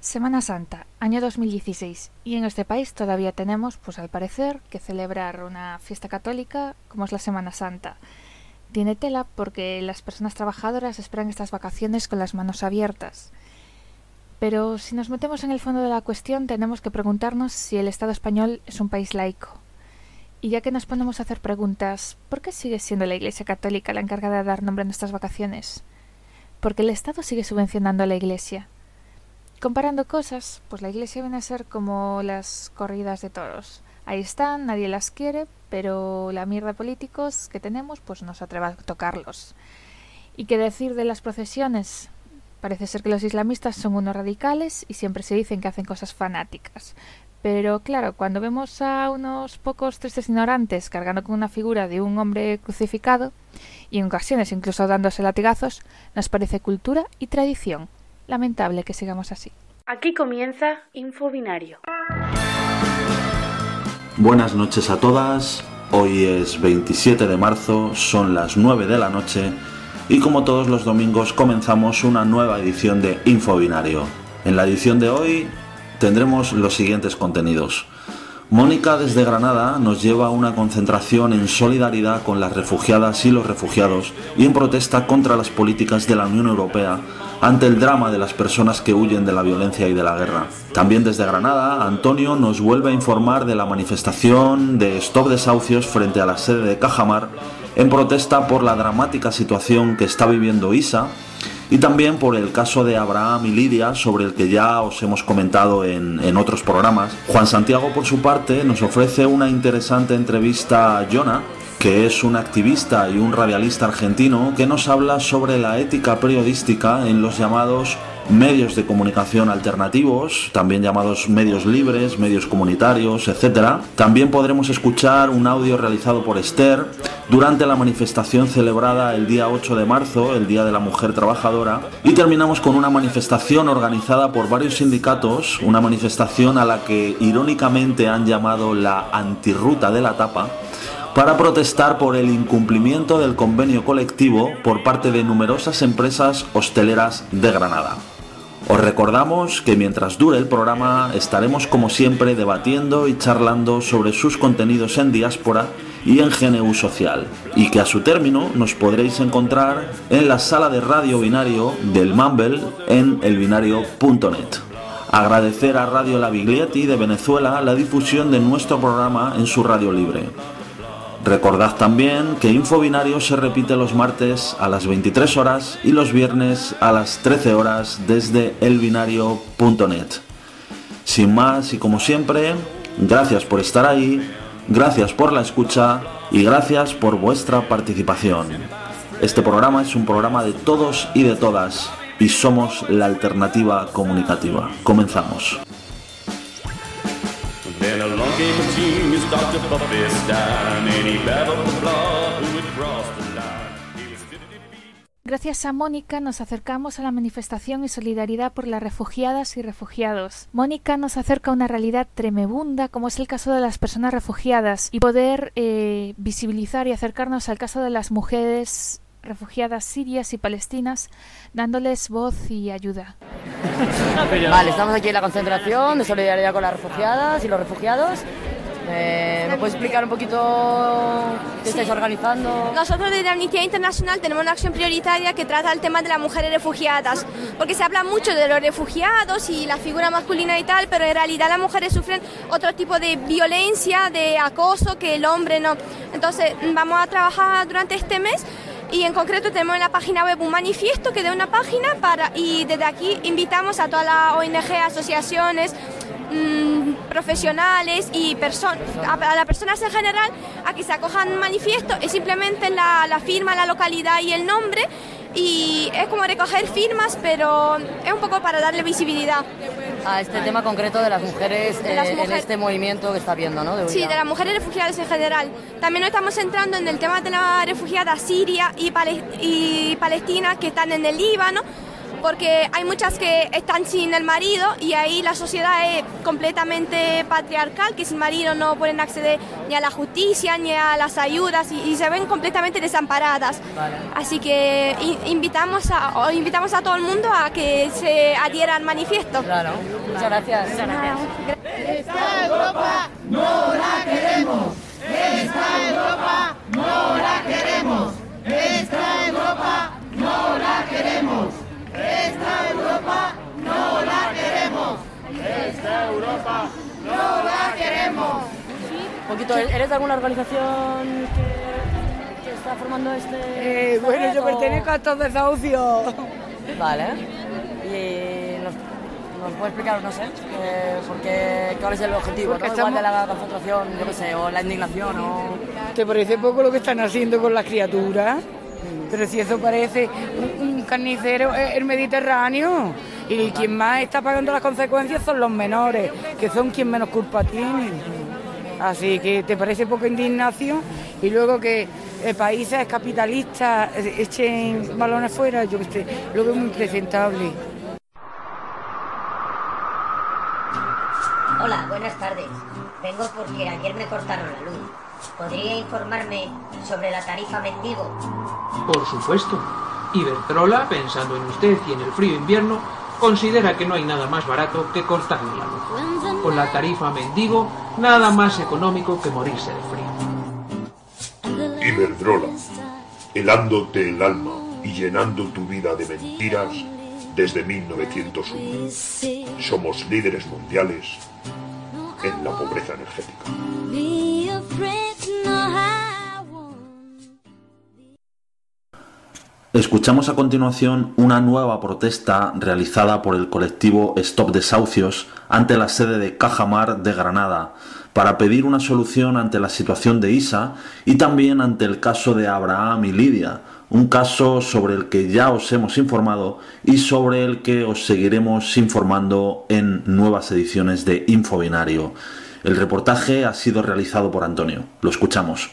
Semana Santa, año 2016, y en este país todavía tenemos, pues al parecer, que celebrar una fiesta católica como es la Semana Santa. Tiene tela porque las personas trabajadoras esperan estas vacaciones con las manos abiertas. Pero si nos metemos en el fondo de la cuestión, tenemos que preguntarnos si el Estado español es un país laico. Y ya que nos ponemos a hacer preguntas, ¿por qué sigue siendo la Iglesia Católica la encargada de dar nombre a nuestras vacaciones? Porque el Estado sigue subvencionando a la Iglesia. Comparando cosas, pues la Iglesia viene a ser como las corridas de toros. Ahí están, nadie las quiere, pero la mierda de políticos que tenemos, pues no se atreve a tocarlos. ¿Y qué decir de las procesiones? Parece ser que los islamistas son unos radicales y siempre se dicen que hacen cosas fanáticas. Pero claro, cuando vemos a unos pocos tristes ignorantes cargando con una figura de un hombre crucificado, y en ocasiones incluso dándose latigazos, nos parece cultura y tradición. Lamentable que sigamos así. Aquí comienza Infobinario. Buenas noches a todas. Hoy es 27 de marzo, son las 9 de la noche y como todos los domingos comenzamos una nueva edición de Infobinario. En la edición de hoy tendremos los siguientes contenidos. Mónica desde Granada nos lleva a una concentración en solidaridad con las refugiadas y los refugiados y en protesta contra las políticas de la Unión Europea ante el drama de las personas que huyen de la violencia y de la guerra. También desde Granada, Antonio nos vuelve a informar de la manifestación de Stop Desahucios frente a la sede de Cajamar en protesta por la dramática situación que está viviendo Isa y también por el caso de Abraham y Lidia, sobre el que ya os hemos comentado en otros programas. Juan Santiago, por su parte, nos ofrece una interesante entrevista a Jonah, que es un activista y un radialista argentino que nos habla sobre la ética periodística en los llamados medios de comunicación alternativos, también llamados medios libres, medios comunitarios, etc. También podremos escuchar un audio realizado por Esther durante la manifestación celebrada el día 8 de marzo, el Día de la Mujer Trabajadora, y terminamos con una manifestación organizada por varios sindicatos, una manifestación a la que irónicamente han llamado la antirruta de la tapa, para protestar por el incumplimiento del convenio colectivo por parte de numerosas empresas hosteleras de Granada. Os recordamos que mientras dure el programa estaremos como siempre debatiendo y charlando sobre sus contenidos en diáspora y en GNU Social, y que a su término nos podréis encontrar en la sala de Radio Binario del Mumble en elbinario.net. Agradecer a Radio La Biglietti de Venezuela la difusión de nuestro programa en su radio libre. Recordad también que Infobinario se repite los martes a las 23 horas y los viernes a las 13 horas desde elbinario.net. Sin más y como siempre, gracias por estar ahí, gracias por la escucha y gracias por vuestra participación. Este programa es un programa de todos y de todas y somos la alternativa comunicativa. Comenzamos. Gracias a Mónica nos acercamos a la manifestación y solidaridad por las refugiadas y refugiados. Mónica nos acerca a una realidad tremenda como es el caso de las personas refugiadas y poder visibilizar y acercarnos al caso de las mujeres refugiadas sirias y palestinas, dándoles voz y ayuda. Vale, estamos aquí en la concentración de solidaridad con las refugiadas y los refugiados. ¿Me puedes explicar un poquito qué estáis organizando? Nosotros desde Amnistía Internacional tenemos una acción prioritaria que trata el tema de las mujeres refugiadas, porque se habla mucho de los refugiados y la figura masculina y tal, pero en realidad las mujeres sufren otro tipo de violencia, de acoso que el hombre no. Entonces vamos a trabajar durante este mes. Y en concreto tenemos en la página web un manifiesto que da una página y desde aquí invitamos a todas las ONG, asociaciones, profesionales y a las personas en general a que se acojan un manifiesto. Es simplemente la firma, la localidad y el nombre y es como recoger firmas, pero es un poco para darle visibilidad a este tema concreto de las mujeres, en este movimiento que está viendo, ¿no? Sí, de las mujeres refugiadas en general. También nos estamos centrando en el tema de las refugiadas siria y palestinas que están en el Líbano, porque hay muchas que están sin el marido y ahí la sociedad es completamente patriarcal, que sin marido no pueden acceder ni a la justicia ni a las ayudas y se ven completamente desamparadas. Vale. Así que invitamos a todo el mundo a que se adhiera al manifiesto. Claro, muchas gracias. Muchas gracias. Esta Europa no la queremos. Esta Europa no la queremos. Esta Europa no la queremos. Esta Europa no la queremos. Esta Europa no la queremos. Un poquito, ¿eres de alguna organización que está formando este bueno, yo pertenezco a estos desahucios. Vale. Y nos puede explicar, no sé, cuál es el objetivo, Porque ¿no? Igual de la concentración, yo qué sé, o la indignación, o... ¿Te parece poco lo que están haciendo con las criaturas? Pero si eso parece un carnicero, el Mediterráneo. Y quien más está pagando las consecuencias son los menores, que son quien menos culpa tienen. Así que te parece poca indignación y luego que países capitalistas echen balones fuera, yo que sé, lo veo muy presentable. Hola, buenas tardes. Vengo porque ayer me cortaron la luz. ¿Podría informarme sobre la tarifa mendigo? Por supuesto. Iberdrola, pensando en usted y en el frío invierno, considera que no hay nada más barato que cortarle la luz. Con la tarifa mendigo, nada más económico que morirse de frío. Iberdrola, helándote el alma y llenando tu vida de mentiras desde 1901. Somos líderes mundiales en la pobreza energética. Escuchamos a continuación una nueva protesta realizada por el colectivo Stop Desahucios ante la sede de Cajamar de Granada para pedir una solución ante la situación de Isa y también ante el caso de Abraham y Lidia, un caso sobre el que ya os hemos informado y sobre el que os seguiremos informando en nuevas ediciones de Infobinario. El reportaje ha sido realizado por Antonio. Lo escuchamos.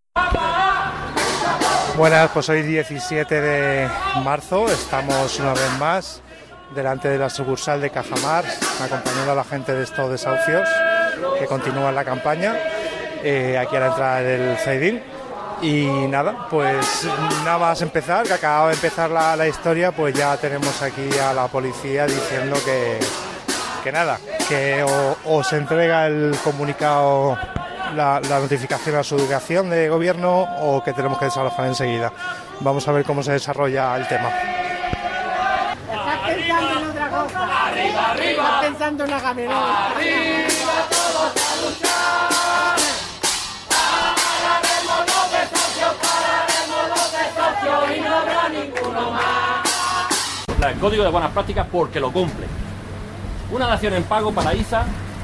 Buenas, pues hoy 17 de marzo estamos una vez más delante de la sucursal de Cajamar, acompañando a la gente de estos desahucios que continúan la campaña aquí a la entrada del Zaidín. Y nada, pues nada más empezar, que acaba de empezar la historia, pues ya tenemos aquí a la policía diciendo que nada, que o se entrega el comunicado, la notificación a su delegación de gobierno o que tenemos que desalojar enseguida. Vamos a ver cómo se desarrolla el tema. Estás pensando en otra cosa. Arriba, arriba. Estás pensando en la camioneta. Arriba todos a luchar. Pararemos los desahucios y no habrá ninguno más. El Código de Buenas Prácticas porque lo cumple. Una dación en pago para Isa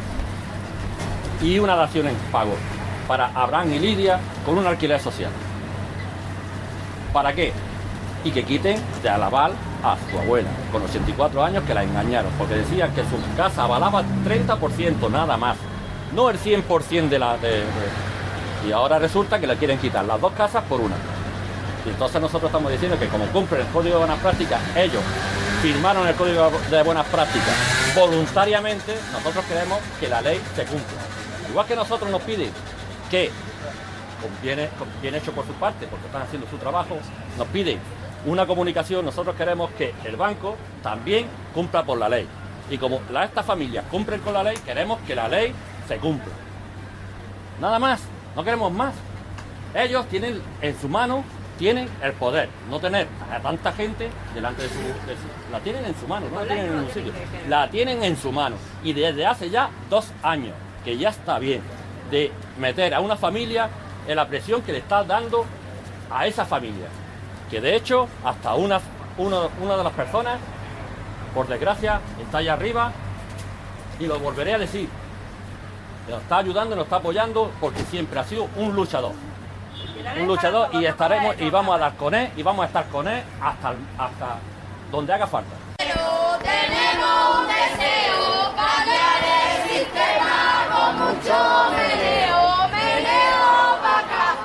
y una dación en pago para Abraham y Lidia con un alquiler social. ¿Para qué? Y que quiten de alabar a su abuela con 84 años que la engañaron porque decían que su casa avalaba 30% nada más, no el 100% y ahora resulta que le quieren quitar las dos casas por una. Y entonces nosotros estamos diciendo que como cumplen el Código de Buenas Prácticas, ellos firmaron el Código de Buenas Prácticas voluntariamente, nosotros queremos que la ley se cumpla. Igual que nosotros nos piden que, bien hecho por su parte, porque están haciendo su trabajo, nos piden una comunicación, nosotros queremos que el banco también cumpla por la ley. Y como estas familias cumplen con la ley, queremos que la ley se cumpla. Nada más, no queremos más. Ellos tienen en su mano, tienen el poder, no tener a tanta gente delante de su... La tienen en su mano, no la tienen en un sitio. La tienen en su mano. Y desde hace ya 2 años, que ya está bien, de meter a una familia en la presión que le está dando a esa familia. Que de hecho, hasta una de las personas, por desgracia, está allá arriba, y lo volveré a decir, nos está ayudando, nos está apoyando, porque siempre ha sido un luchador. Un luchador y estaremos y vamos a dar con él y vamos a estar con él hasta donde haga falta. Pero tenemos un deseo, cambiar el sistema con mucho meneo, meneo para acá,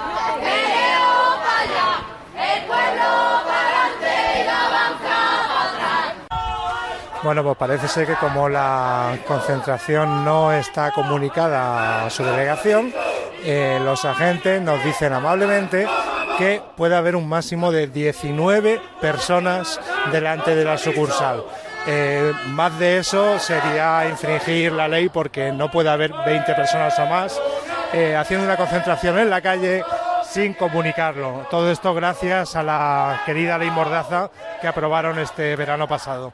meneo para allá, el pueblo para adelante y la banca para atrás. Bueno, pues parece ser que como la concentración no está comunicada a su delegación, los agentes nos dicen amablemente que puede haber un máximo de 19 personas delante de la sucursal. Más de eso sería infringir la ley porque no puede haber 20 personas o más haciendo una concentración en la calle sin comunicarlo. Todo esto gracias a la querida ley Mordaza que aprobaron este verano pasado.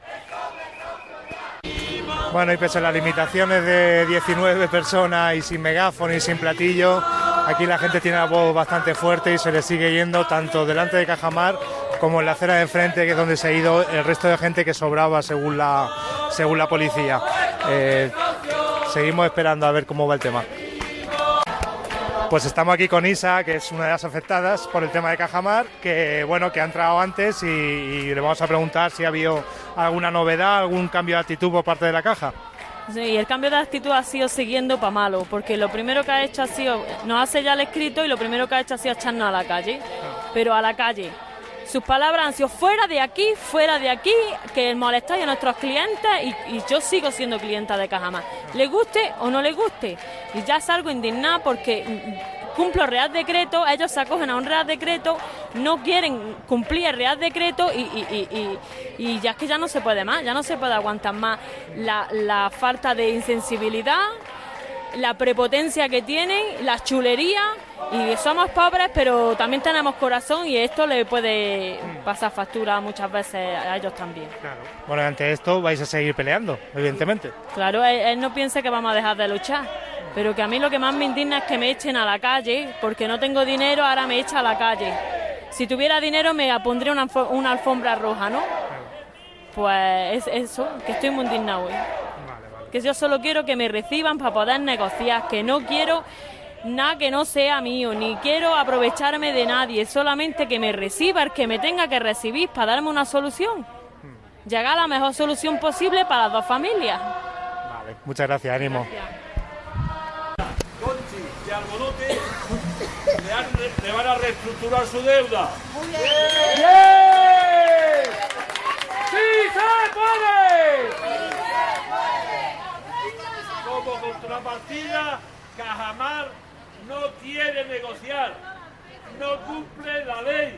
Bueno, y pese a las limitaciones de 19 personas y sin megáfono y sin platillo, aquí la gente tiene la voz bastante fuerte y se le sigue yendo tanto delante de Cajamar como en la acera de enfrente, que es donde se ha ido el resto de gente que sobraba según la policía. Seguimos esperando a ver cómo va el tema. Pues estamos aquí con Isa, que es una de las afectadas por el tema de Cajamar, que bueno, que ha entrado antes y le vamos a preguntar si ha habido alguna novedad, algún cambio de actitud por parte de la caja. Sí, el cambio de actitud ha sido siguiendo para malo, porque lo primero que ha hecho ha sido, nos hace ya el escrito y lo primero que ha hecho ha sido echarnos a la calle, pero a la calle. Sus palabras han sido fuera de aquí, que molestáis a nuestros clientes y yo sigo siendo clienta de Cajamar. Le guste o no le guste. Y ya salgo indignada porque cumplo Real Decreto, ellos se acogen a un Real Decreto, no quieren cumplir el Real Decreto y ya es que ya no se puede más, ya no se puede aguantar más la falta de insensibilidad, la prepotencia que tienen, la chulería. Y somos pobres, pero también tenemos corazón y esto le puede pasar factura muchas veces a ellos también. Claro. Bueno, ante esto vais a seguir peleando, evidentemente. Claro, él no piensa que vamos a dejar de luchar, pero que a mí lo que más me indigna es que me echen a la calle, porque no tengo dinero, ahora me echa a la calle. Si tuviera dinero me pondría una alfombra roja, ¿no? Pues es eso, que estoy muy indignada hoy. Que yo solo quiero que me reciban para poder negociar, que no quiero nada que no sea mío, ni quiero aprovecharme de nadie, solamente que me reciba el que me tenga que recibir para darme una solución. Llegar a la mejor solución posible para las dos familias. Vale, muchas gracias, ánimo. Conchi y Argonote le van a reestructurar su deuda. ¡Muy bien! ¡Bien! ¡Sí se puede! Como contrapartida, Cajamar no quiere negociar, no cumple la ley.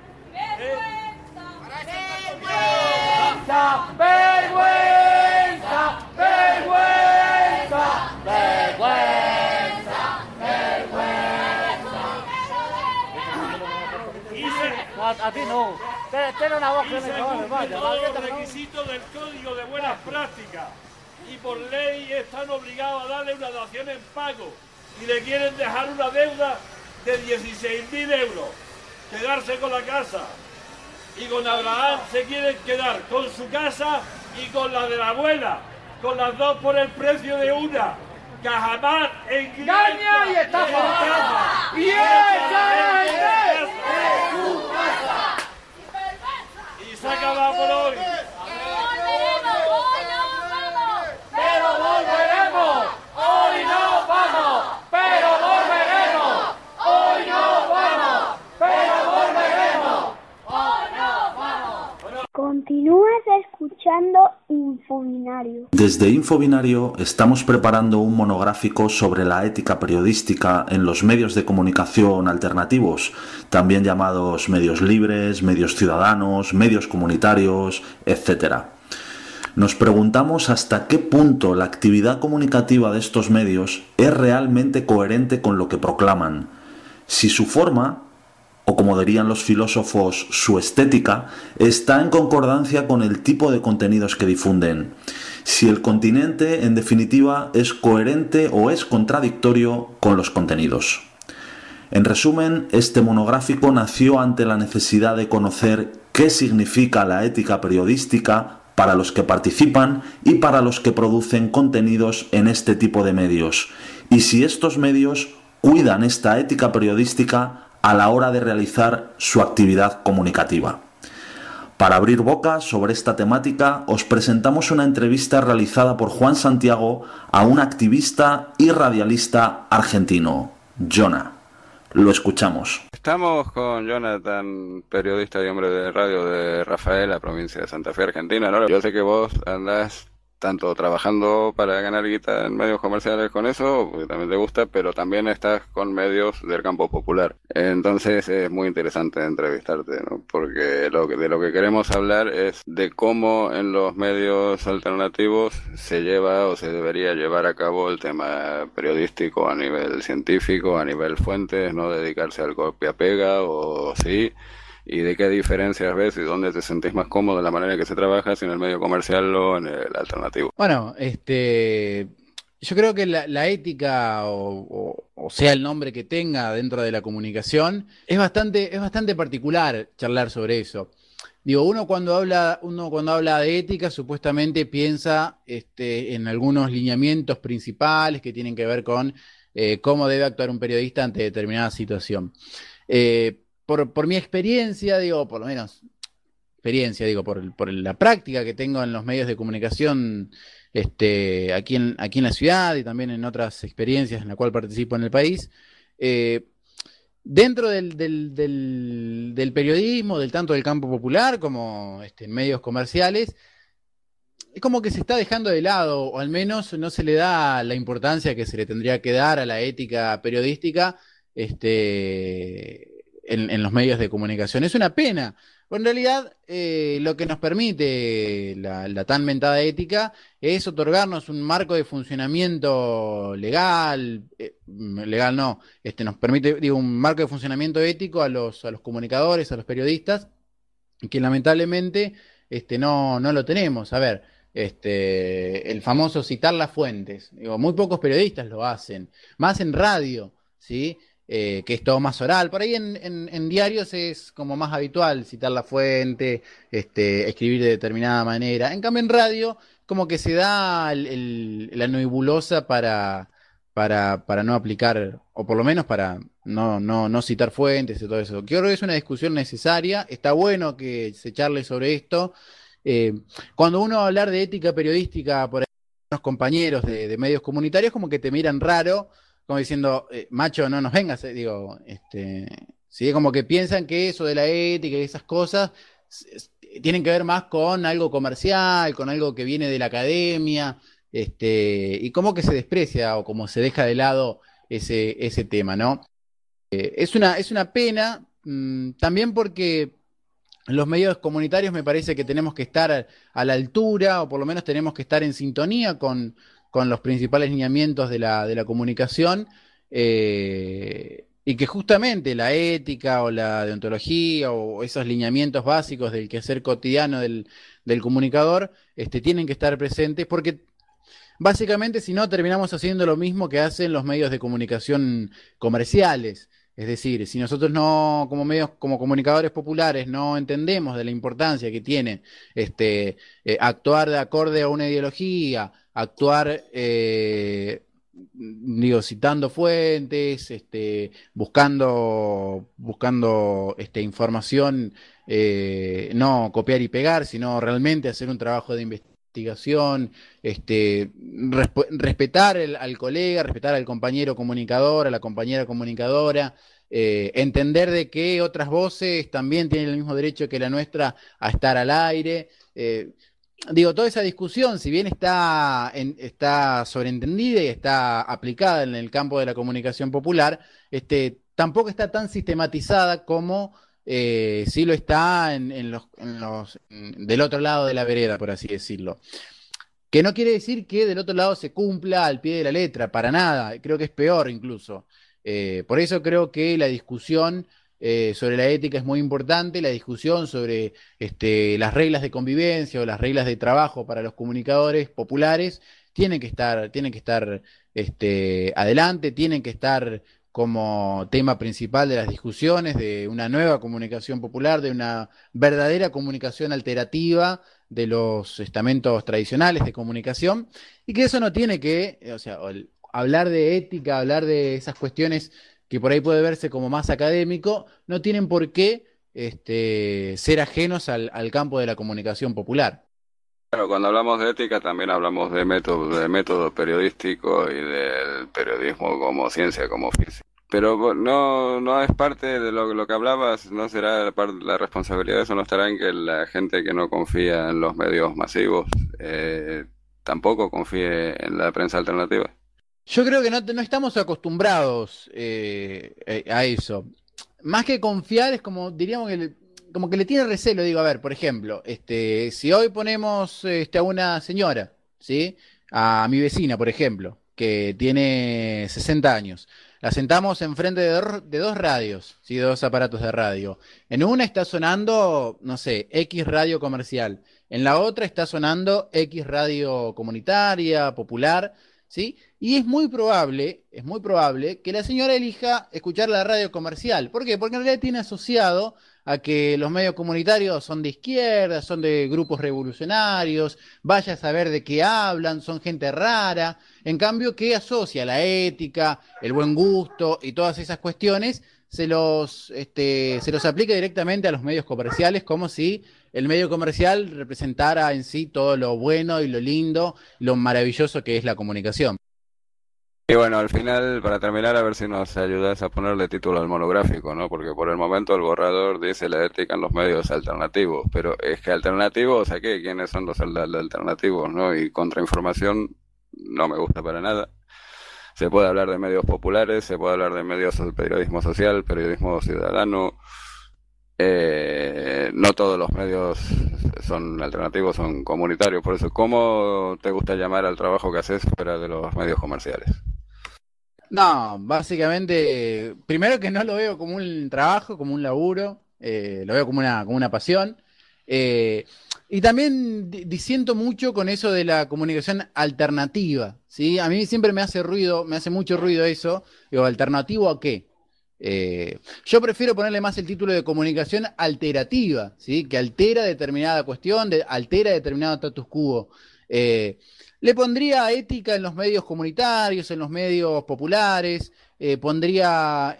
¡Vergüenza! ¡Vergüenza! ¡Vergüenza! ¡Vergüenza! ¡Vergüenza! A ti no. Tiene una voz que me vaya. Todos los requisitos del Código de Buenas Prácticas y por ley están obligados a darle una dación en pago. Y le quieren dejar una deuda de 16.000 euros, quedarse con la casa. Y con Abraham se quieren quedar con su casa y con la de la abuela, con las dos por el precio de una. Cajamar engaña y estafa. ¡Y esa es su casa! Y se acaba por hoy. ¡Pero volveremos! ¡Hoy no vamos! ¡Pero volveremos! ¡Hoy no vamos! ¡Pero volveremos! ¡Hoy no vamos! Continúas escuchando Infobinario. Desde Infobinario estamos preparando un monográfico sobre la ética periodística en los medios de comunicación alternativos, también llamados medios libres, medios ciudadanos, medios comunitarios, etc. Nos preguntamos hasta qué punto la actividad comunicativa de estos medios es realmente coherente con lo que proclaman, si su forma, o como dirían los filósofos, su estética, está en concordancia con el tipo de contenidos que difunden, si el continente, en definitiva, es coherente o es contradictorio con los contenidos. En resumen, este monográfico nació ante la necesidad de conocer qué significa la ética periodística para los que participan y para los que producen contenidos en este tipo de medios, y si estos medios cuidan esta ética periodística a la hora de realizar su actividad comunicativa. Para abrir boca sobre esta temática, os presentamos una entrevista realizada por Juan Santiago a un activista y radialista argentino, Jonah. Lo escuchamos. Estamos con Jonathan, periodista y hombre de radio de Rafaela, provincia de Santa Fe, Argentina, ¿no? Yo sé que vos andás tanto trabajando para ganar guita en medios comerciales con eso, porque también te gusta, pero también estás con medios del campo popular. Entonces es muy interesante entrevistarte, ¿no? Porque de lo que queremos hablar es de cómo en los medios alternativos se lleva o se debería llevar a cabo el tema periodístico a nivel científico, a nivel fuentes, no dedicarse al copia-pega o sí. ¿Y de qué diferencias ves y dónde te sentís más cómodo en la manera que se trabaja, si en el medio comercial o en el alternativo? Bueno, yo creo que la ética, o sea el nombre que tenga dentro de la comunicación, es bastante particular charlar sobre eso. Digo, uno cuando habla de ética, supuestamente piensa en algunos lineamientos principales que tienen que ver con cómo debe actuar un periodista ante determinada situación. Por mi experiencia, por lo menos por la práctica que tengo en los medios de comunicación aquí en la ciudad y también en otras experiencias en las cuales participo en el país, dentro del periodismo, tanto del campo popular como en medios comerciales, es como que se está dejando de lado, o al menos no se le da la importancia que se le tendría que dar a la ética periodística en los medios de comunicación. Es una pena. En realidad, lo que nos permite la tan mentada ética es otorgarnos un marco de funcionamiento legal, nos permite, un marco de funcionamiento ético a los comunicadores, a los periodistas, que lamentablemente no lo tenemos. A ver, el famoso citar las fuentes. Muy pocos periodistas lo hacen, más en radio, ¿sí? Que es todo más oral. Por ahí en diarios es como más habitual citar la fuente, escribir de determinada manera. En cambio en radio como que se da la nebulosa para no aplicar, o por lo menos para no citar fuentes y todo eso. Creo que es una discusión necesaria, está bueno que se charle sobre esto. Cuando uno va a hablar de ética periodística, por ahí unos compañeros de medios comunitarios como que te miran raro, como diciendo, macho, no nos vengas, sí, como que piensan que eso de la ética y esas cosas tienen que ver más con algo comercial, con algo que viene de la academia, y como que se desprecia o como se deja de lado ese tema, ¿no? Es una pena, también porque los medios comunitarios me parece que tenemos que estar a la altura, o por lo menos tenemos que estar en sintonía con los principales lineamientos de la comunicación, y que justamente la ética o la deontología o esos lineamientos básicos del quehacer cotidiano del comunicador tienen que estar presentes, porque básicamente si no terminamos haciendo lo mismo que hacen los medios de comunicación comerciales. Es decir, si nosotros como comunicadores populares no entendemos de la importancia que tiene actuar de acorde a una ideología, actuar citando fuentes, buscando información, no copiar y pegar, sino realmente hacer un trabajo de investigación, respetar al colega, respetar al compañero comunicador, a la compañera comunicadora, entender de que otras voces también tienen el mismo derecho que la nuestra a estar al aire. Toda esa discusión, si bien está sobreentendida y está aplicada en el campo de la comunicación popular, tampoco está tan sistematizada como sí lo está del otro lado de la vereda, por así decirlo. Que no quiere decir que del otro lado se cumpla al pie de la letra, para nada, creo que es peor incluso. Por eso creo que la discusión sobre la ética es muy importante, la discusión sobre las reglas de convivencia o las reglas de trabajo para los comunicadores populares tienen que estar adelante, tienen que estar como tema principal de las discusiones de una nueva comunicación popular, de una verdadera comunicación alternativa de los estamentos tradicionales de comunicación, y que eso no tiene que, hablar de ética, hablar de esas cuestiones que por ahí puede verse como más académico, no tienen por qué ser ajenos al campo de la comunicación popular. Claro, cuando hablamos de ética también hablamos de método periodístico y del periodismo como ciencia, como oficio. Pero no es parte de lo que hablabas, no será la responsabilidad de eso, no estará en que la gente que no confía en los medios masivos tampoco confíe en la prensa alternativa. Yo creo que no estamos acostumbrados a eso. Más que confiar es como, diríamos como que le tiene recelo. Digo, a ver, por ejemplo, si hoy ponemos a una señora, ¿sí? A mi vecina, por ejemplo, que tiene 60 años. La sentamos enfrente de dos radios, ¿sí? De dos aparatos de radio. En una está sonando, no sé, X radio comercial. En la otra está sonando X radio comunitaria, popular, ¿sí? Y es muy probable que la señora elija escuchar la radio comercial. ¿Por qué? Porque en realidad tiene asociado a que los medios comunitarios son de izquierda, son de grupos revolucionarios, vaya a saber de qué hablan, son gente rara. En cambio, ¿qué asocia? La ética, el buen gusto y todas esas cuestiones se los aplica directamente a los medios comerciales, como si el medio comercial representara en sí todo lo bueno y lo lindo, lo maravilloso que es la comunicación. Y bueno, al final, para terminar, a ver si nos ayudas a ponerle título al monográfico, ¿no? Porque por el momento el borrador dice la ética en los medios alternativos, pero es que alternativos, ¿a qué? ¿Quiénes son los alternativos, no? Y contrainformación no me gusta para nada. Se puede hablar de medios populares, se puede hablar de medios de periodismo social, periodismo ciudadano. No todos los medios son alternativos, son comunitarios. Por eso, ¿cómo te gusta llamar al trabajo que haces fuera de los medios comerciales? No, básicamente, primero que no lo veo como un trabajo, como un laburo, lo veo como una pasión. Y también disiento mucho con eso de la comunicación alternativa, ¿sí? A mí siempre me hace mucho ruido eso. Digo, ¿alternativo a qué? Yo prefiero ponerle más el título de comunicación alterativa, ¿sí? Que altera determinada cuestión, altera determinado status quo. Le pondría ética en los medios comunitarios, en los medios populares, pondría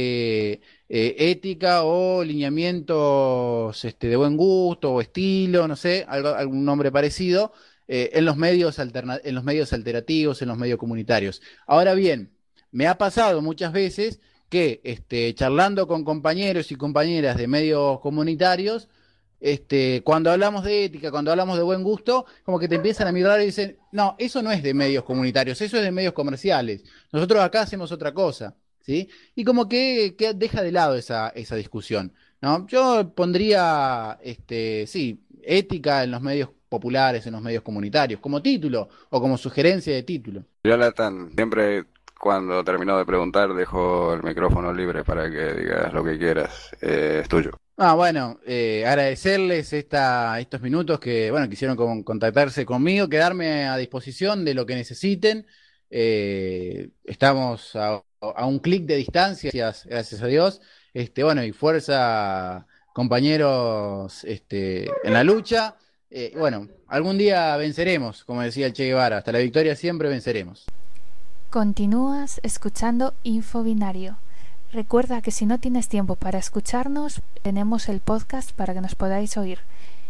ética o lineamientos de buen gusto o estilo, no sé, algún nombre parecido, en los medios alterativos, en los medios comunitarios. Ahora bien, me ha pasado muchas veces que charlando con compañeros y compañeras de medios comunitarios, cuando hablamos de ética, cuando hablamos de buen gusto, como que te empiezan a mirar y dicen, no, eso no es de medios comunitarios, eso es de medios comerciales, nosotros acá hacemos otra cosa, ¿sí? Y como que deja de lado esa discusión, ¿no? Yo pondría, sí, ética en los medios populares, en los medios comunitarios, como título o como sugerencia de título. Jonathan, siempre cuando termino de preguntar dejo el micrófono libre para que digas lo que quieras, es tuyo. Bueno, agradecerles estos minutos que, bueno, quisieron contactarse conmigo, quedarme a disposición de lo que necesiten. Estamos a un clic de distancia, gracias a Dios. Bueno, y fuerza, compañeros, en la lucha. Bueno, algún día venceremos, como decía el Che Guevara, hasta la victoria siempre venceremos. Continúas escuchando Infobinario. Recuerda que si no tienes tiempo para escucharnos, tenemos el podcast para que nos podáis oír.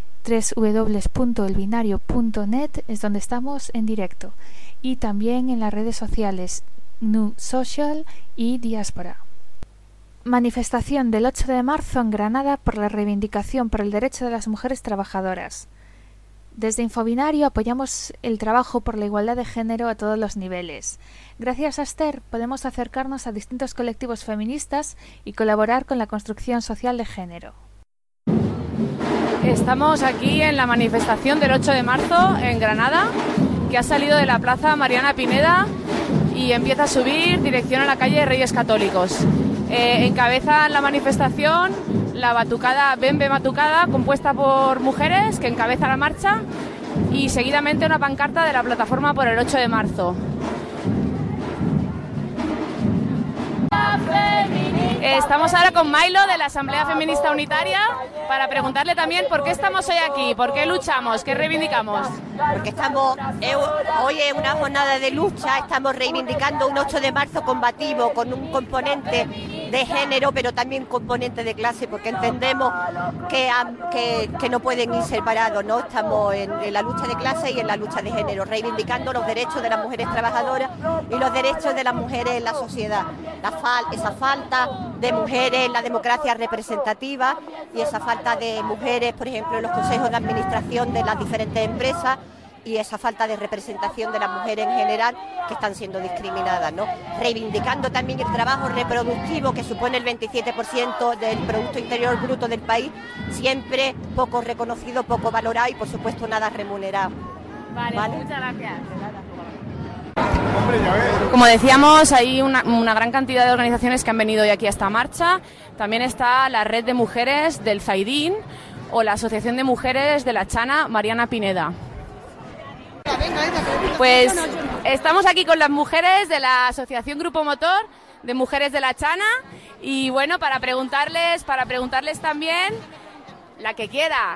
www.elbinario.net es donde estamos en directo. Y también en las redes sociales Nu Social y Diáspora. Manifestación del 8 de marzo en Granada por la reivindicación por el derecho de las mujeres trabajadoras. Desde Infobinario apoyamos el trabajo por la igualdad de género a todos los niveles. Gracias a Esther podemos acercarnos a distintos colectivos feministas y colaborar con la construcción social de género. Estamos aquí en la manifestación del 8 de marzo en Granada, que ha salido de la plaza Mariana Pineda y empieza a subir dirección a la calle Reyes Católicos. Encabeza la manifestación la batucada Bembe Batucada, compuesta por mujeres, que encabeza la marcha, y seguidamente una pancarta de la plataforma por el 8 de marzo. Estamos ahora con Mailo de la Asamblea Feminista Unitaria para preguntarle también por qué estamos hoy aquí, por qué luchamos, qué reivindicamos. Porque hoy es una jornada de lucha, estamos reivindicando un 8 de marzo combativo con un componente de género, pero también componente de clase, porque entendemos que no pueden ir separados, ¿no? Estamos en la lucha de clase y en la lucha de género, reivindicando los derechos de las mujeres trabajadoras y los derechos de las mujeres en la sociedad. Esa falta de mujeres en la democracia representativa y esa falta de mujeres, por ejemplo, en los consejos de administración de las diferentes empresas, y esa falta de representación de las mujeres en general que están siendo discriminadas, ¿no? Reivindicando también el trabajo reproductivo, que supone el 27% del Producto Interior Bruto del país, siempre poco reconocido, poco valorado y por supuesto nada remunerado. Vale. Muchas gracias. Como decíamos, hay una gran cantidad de organizaciones que han venido hoy aquí a esta marcha. También está la Red de Mujeres del Zaidín o la Asociación de Mujeres de la Chana Mariana Pineda. Pues estamos aquí con las mujeres de la Asociación Grupo Motor de Mujeres de la Chana y bueno, para preguntarles también la que quiera.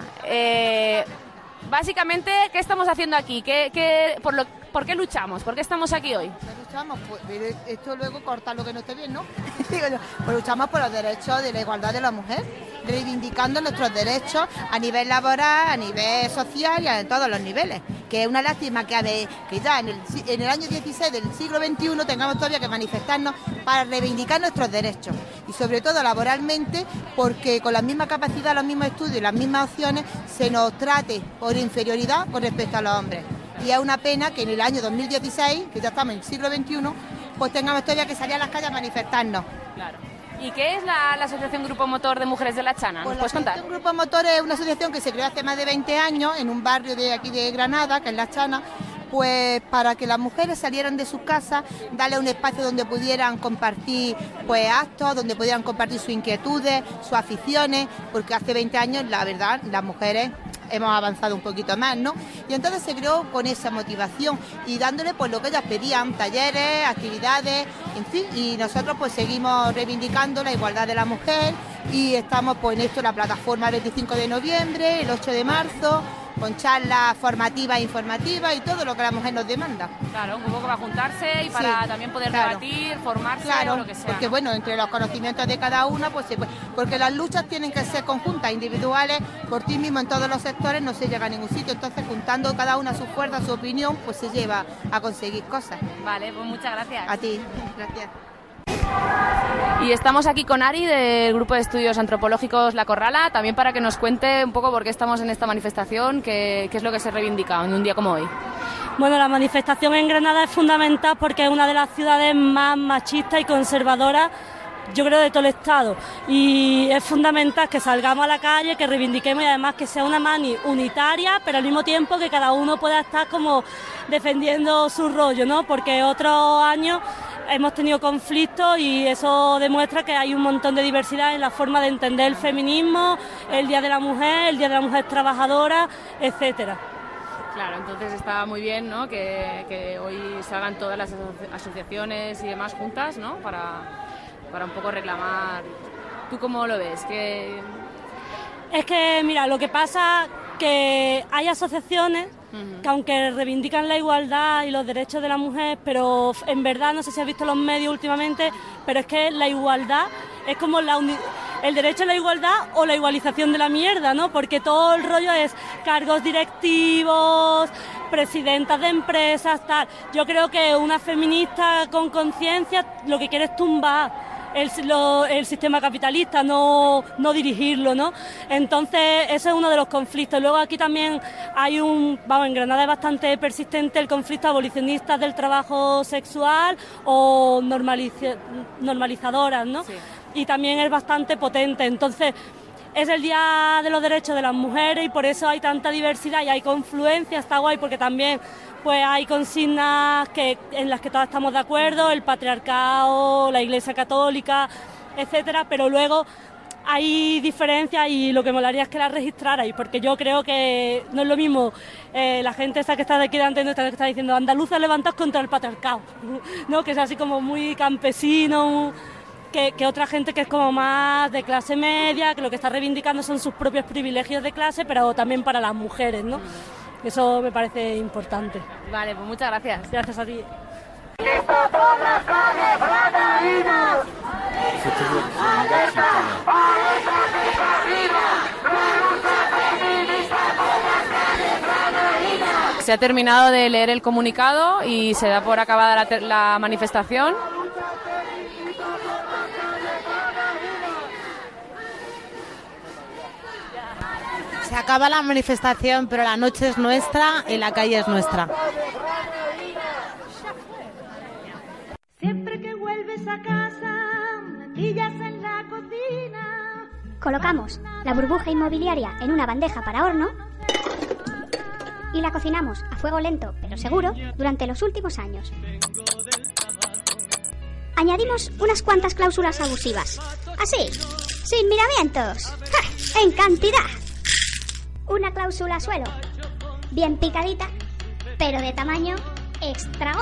Básicamente, ¿qué estamos haciendo aquí? ¿Por qué luchamos? ¿Por qué estamos aquí hoy? Luchamos, pues esto luego corta lo que no esté bien, ¿no? Pues luchamos por los derechos de la igualdad de la mujer, reivindicando nuestros derechos a nivel laboral, a nivel social y en todos los niveles. Que es una lástima que ya en el año 16 del siglo XXI tengamos todavía que manifestarnos para reivindicar nuestros derechos. Y sobre todo laboralmente, porque con la misma capacidad, los mismos estudios y las mismas opciones se nos trate por inferioridad con respecto a los hombres. Y es una pena que en el año 2016, que ya estamos en el siglo XXI, pues tengamos todavía que salir a las calles a manifestarnos. Claro. ¿Y qué es la Asociación Grupo Motor de Mujeres de la Chana? ¿Nos puedes contar? La Asociación Grupo Motor es una asociación que se creó hace más de 20 años en un barrio de aquí de Granada, que es La Chana, pues para que las mujeres salieran de sus casas, darle un espacio donde pudieran compartir pues actos, donde pudieran compartir sus inquietudes, sus aficiones, porque hace 20 años, la verdad, las mujeres hemos avanzado un poquito más, ¿no? Y entonces se creó con esa motivación y dándole pues lo que ellas pedían, talleres, actividades, en fin, y nosotros pues seguimos reivindicando la igualdad de la mujer y estamos pues en esto en la plataforma el 25 de noviembre, el 8 de marzo, con charlas formativas e informativas y todo lo que la mujer nos demanda. Claro, un poco para juntarse y para también poder debatir, formarse o lo que sea. Porque bueno, entre los conocimientos de cada una, pues porque las luchas tienen que ser conjuntas, individuales, por ti mismo en todos los sectores no se llega a ningún sitio, entonces juntando cada una su fuerza, su opinión, pues se lleva a conseguir cosas. Vale, pues muchas gracias. A ti, gracias. Y estamos aquí con Ari del Grupo de Estudios Antropológicos La Corrala, también para que nos cuente un poco por qué estamos en esta manifestación, qué es lo que se reivindica en un día como hoy. Bueno, la manifestación en Granada es fundamental porque es una de las ciudades más machistas y conservadoras, yo creo, de todo el Estado. Y es fundamental que salgamos a la calle, que reivindiquemos y además que sea una mani unitaria, pero al mismo tiempo que cada uno pueda estar como defendiendo su rollo, ¿no? Porque otros años hemos tenido conflictos y eso demuestra que hay un montón de diversidad en la forma de entender el feminismo, el Día de la Mujer, el Día de la Mujer Trabajadora, etcétera. Claro, entonces está muy bien, ¿no?, que hoy salgan todas las asociaciones y demás juntas, ¿no?, para un poco reclamar. ¿Tú cómo lo ves? Es que, mira, lo que pasa que hay asociaciones que aunque reivindican la igualdad y los derechos de la mujer, pero en verdad, no sé si has visto los medios últimamente, pero es que la igualdad es como el derecho a la igualdad o la igualización de la mierda, ¿no? Porque todo el rollo es cargos directivos, presidentas de empresas, tal. Yo creo que una feminista con conciencia lo que quiere es tumbar el sistema capitalista, no dirigirlo, ¿no? Entonces ese es uno de los conflictos. Luego aquí también hay en Granada es bastante persistente el conflicto abolicionista del trabajo sexual o normalizadoras, ¿no? Sí. Y también es bastante potente. Entonces es el Día de los Derechos de las Mujeres y por eso hay tanta diversidad y hay confluencia, está guay porque también pues hay consignas en las que todas estamos de acuerdo, el patriarcado, la Iglesia Católica, etcétera, pero luego hay diferencias y lo que molaría es que las registrarais, porque yo creo que no es lo mismo la gente esa que está de aquí delante nuestra que está diciendo andaluzas levantados contra el patriarcado, ¿no? Que es así como muy campesino, que otra gente que es como más de clase media, que lo que está reivindicando son sus propios privilegios de clase, pero también para las mujeres, ¿no? Eso me parece importante. Vale, pues muchas gracias. Gracias a ti. Se ha terminado de leer el comunicado y se da por acabada la manifestación. Se acaba la manifestación, pero la noche es nuestra y la calle es nuestra. Siempre que vuelves a casa, mantillas en la cocina. Colocamos la burbuja inmobiliaria en una bandeja para horno y la cocinamos a fuego lento pero seguro durante los últimos años. Añadimos unas cuantas cláusulas abusivas. Así, sin miramientos. ¡Ja! En cantidad. Una cláusula suelo, bien picadita, pero de tamaño extra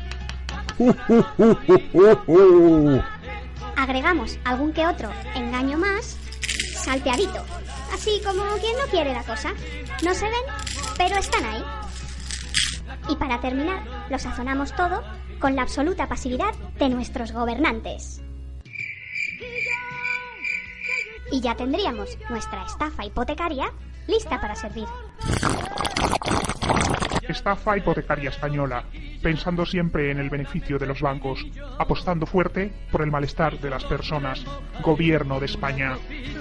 gordo. Agregamos algún que otro engaño más, salteadito. Así como quien no quiere la cosa. No se ven, pero están ahí. Y para terminar, lo sazonamos todo con la absoluta pasividad de nuestros gobernantes. Y ya tendríamos nuestra estafa hipotecaria lista para servir. Estafa hipotecaria española, pensando siempre en el beneficio de los bancos, apostando fuerte por el malestar de las personas. Gobierno de España.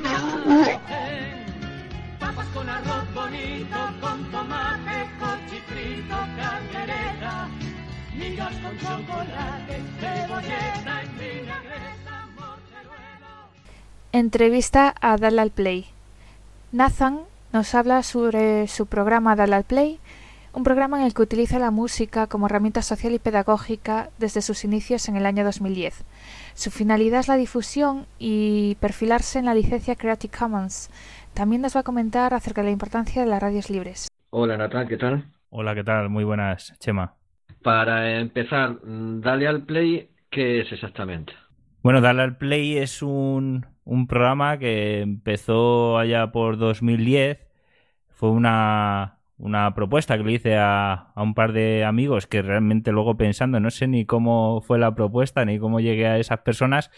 Papas con arroz bonito, con tomate, cochitrito, caldereta, migas con chocolate, cebolleta en vinagreta, morteruelo. Entrevista a Dale al Play. Nathan nos habla sobre su programa Dale al Play, un programa en el que utiliza la música como herramienta social y pedagógica desde sus inicios en el año 2010. Su finalidad es la difusión y perfilarse en la licencia Creative Commons. También nos va a comentar acerca de la importancia de las radios libres. Hola Nathan, ¿qué tal? Hola, ¿qué tal? Muy buenas, Chema. Para empezar, Dale al Play, ¿qué es exactamente? Bueno, Dale al Play es un programa que empezó allá por 2010. Fue una propuesta que le hice a un par de amigos que realmente luego pensando, no sé ni cómo fue la propuesta ni cómo llegué a esas personas.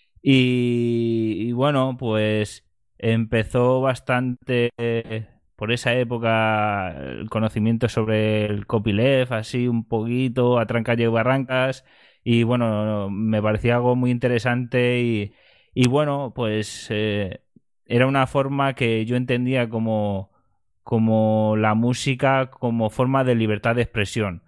Y bueno, pues empezó bastante por esa época el conocimiento sobre el copyleft, así un poquito a trancas y barrancas. Y bueno, me parecía algo muy interesante y bueno, pues era una forma que yo entendía como la música como forma de libertad de expresión.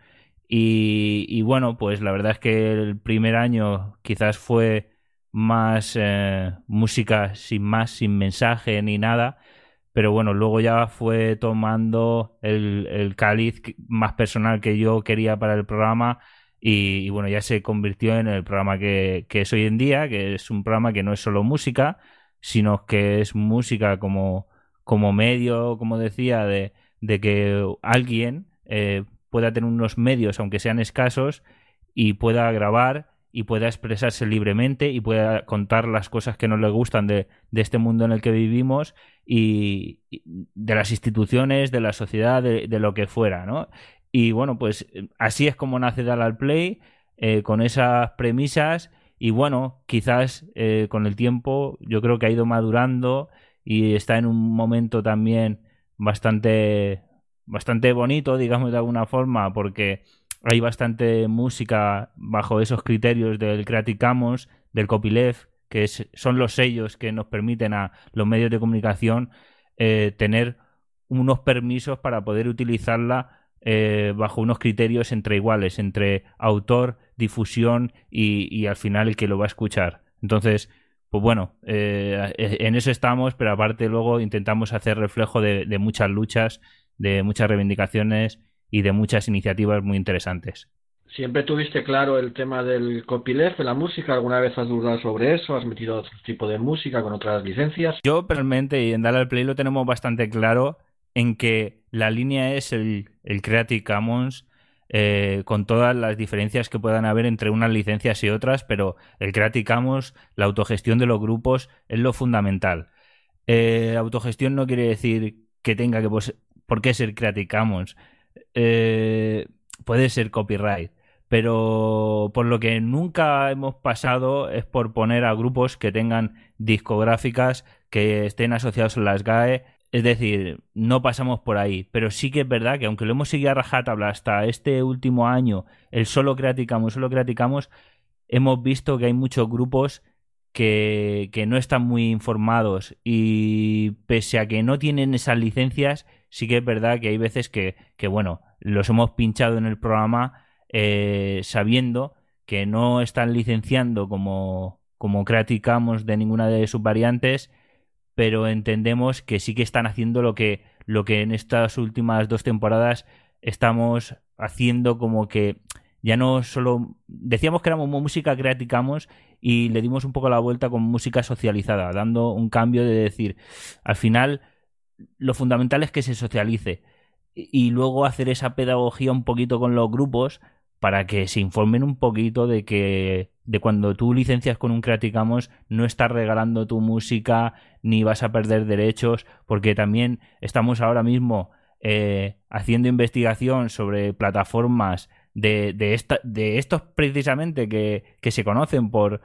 Y bueno, pues la verdad es que el primer año quizás fue más música sin mensaje ni nada, pero bueno, luego ya fue tomando el cáliz más personal que yo quería para el programa. Y bueno, ya se convirtió en el programa que es hoy en día, que es un programa que no es solo música, sino que es música como medio, como decía, de que alguien pueda tener unos medios, aunque sean escasos, y pueda grabar y pueda expresarse libremente y pueda contar las cosas que no le gustan de este mundo en el que vivimos y de las instituciones, de la sociedad, de lo que fuera, ¿no? Y bueno, pues así es como nace Dale al Play, con esas premisas y bueno, quizás con el tiempo yo creo que ha ido madurando y está en un momento también bastante bonito, digamos de alguna forma, porque hay bastante música bajo esos criterios del Creative Commons, del copyleft, que son los sellos que nos permiten a los medios de comunicación tener unos permisos para poder utilizarla bajo unos criterios entre iguales, entre autor, difusión y al final el que lo va a escuchar. Entonces, pues bueno, en eso estamos, pero aparte luego intentamos hacer reflejo de muchas luchas, de muchas reivindicaciones y de muchas iniciativas muy interesantes. ¿Siempre tuviste claro el tema del copyleft en la música? ¿Alguna vez has dudado sobre eso? ¿Has metido otro tipo de música con otras licencias? Yo personalmente, y en Dale al Play lo tenemos bastante claro, en que la línea es el Creative Commons, con todas las diferencias que puedan haber entre unas licencias y otras, pero el Creative Commons, la autogestión de los grupos, es lo fundamental. Autogestión no quiere decir que tenga que por qué ser Creative Commons. Puede ser copyright, pero por lo que nunca hemos pasado es por poner a grupos que tengan discográficas que estén asociados a las GAE. Es decir, no pasamos por ahí, pero sí que es verdad que aunque lo hemos seguido a rajatabla hasta este último año, el solo Creaticamos, hemos visto que hay muchos grupos que no están muy informados, y pese a que no tienen esas licencias, sí que es verdad que hay veces que bueno, los hemos pinchado en el programa sabiendo que no están licenciando como Creaticamos de ninguna de sus variantes, pero entendemos que sí que están haciendo lo que en estas últimas 2 temporadas estamos haciendo, como que ya no solo decíamos que éramos música Creaticamos y le dimos un poco la vuelta con música socializada, dando un cambio de decir, al final lo fundamental es que se socialice y luego hacer esa pedagogía un poquito con los grupos para que se informen un poquito de cuando tú licencias con un Creaticamos no estás regalando tu música ni vas a perder derechos, porque también estamos ahora mismo haciendo investigación sobre plataformas de estos precisamente que se conocen por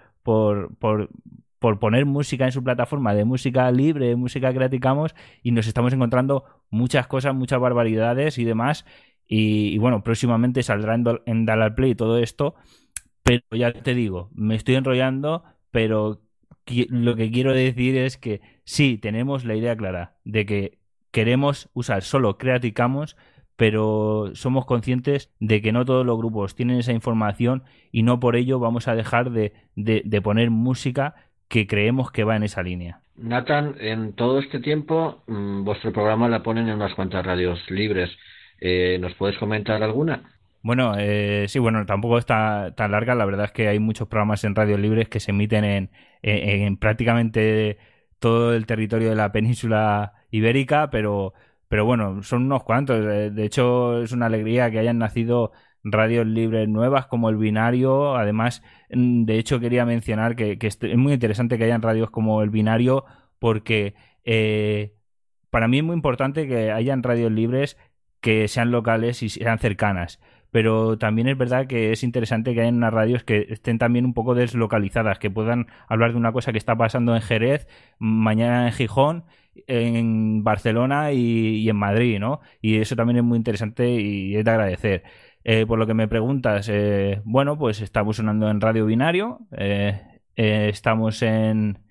poner música en su plataforma de música libre, de música Creaticamos, y nos estamos encontrando muchas cosas, muchas barbaridades y demás. Y bueno, próximamente saldrá en Dalal Play todo esto, pero ya te digo, me estoy enrollando, pero lo que quiero decir es que sí, tenemos la idea clara de que queremos usar solo Creaticamos, pero somos conscientes de que no todos los grupos tienen esa información y no por ello vamos a dejar de poner música que creemos que va en esa línea. Nathan, en todo este tiempo vuestro programa la ponen en unas cuantas radios libres. ¿Nos puedes comentar alguna? Bueno, sí, bueno, tampoco está tan larga. La verdad es que hay muchos programas en radios libres que se emiten en prácticamente todo el territorio de la península ibérica, pero bueno, son unos cuantos. De hecho, es una alegría que hayan nacido radios libres nuevas como El Binario. Además, de hecho, quería mencionar que es muy interesante que hayan radios como El Binario, porque para mí es muy importante que hayan radios libres que sean locales y sean cercanas, pero también es verdad que es interesante que haya unas radios que estén también un poco deslocalizadas, que puedan hablar de una cosa que está pasando en Jerez, mañana en Gijón, en Barcelona y en Madrid, ¿no? Y eso también es muy interesante y es de agradecer. Por lo que me preguntas, bueno, pues estamos sonando en Radio Binario, estamos en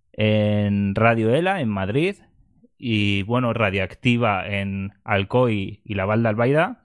Radio ELA en Madrid, y bueno, Radioactiva en Alcoy y la Val de Albaida,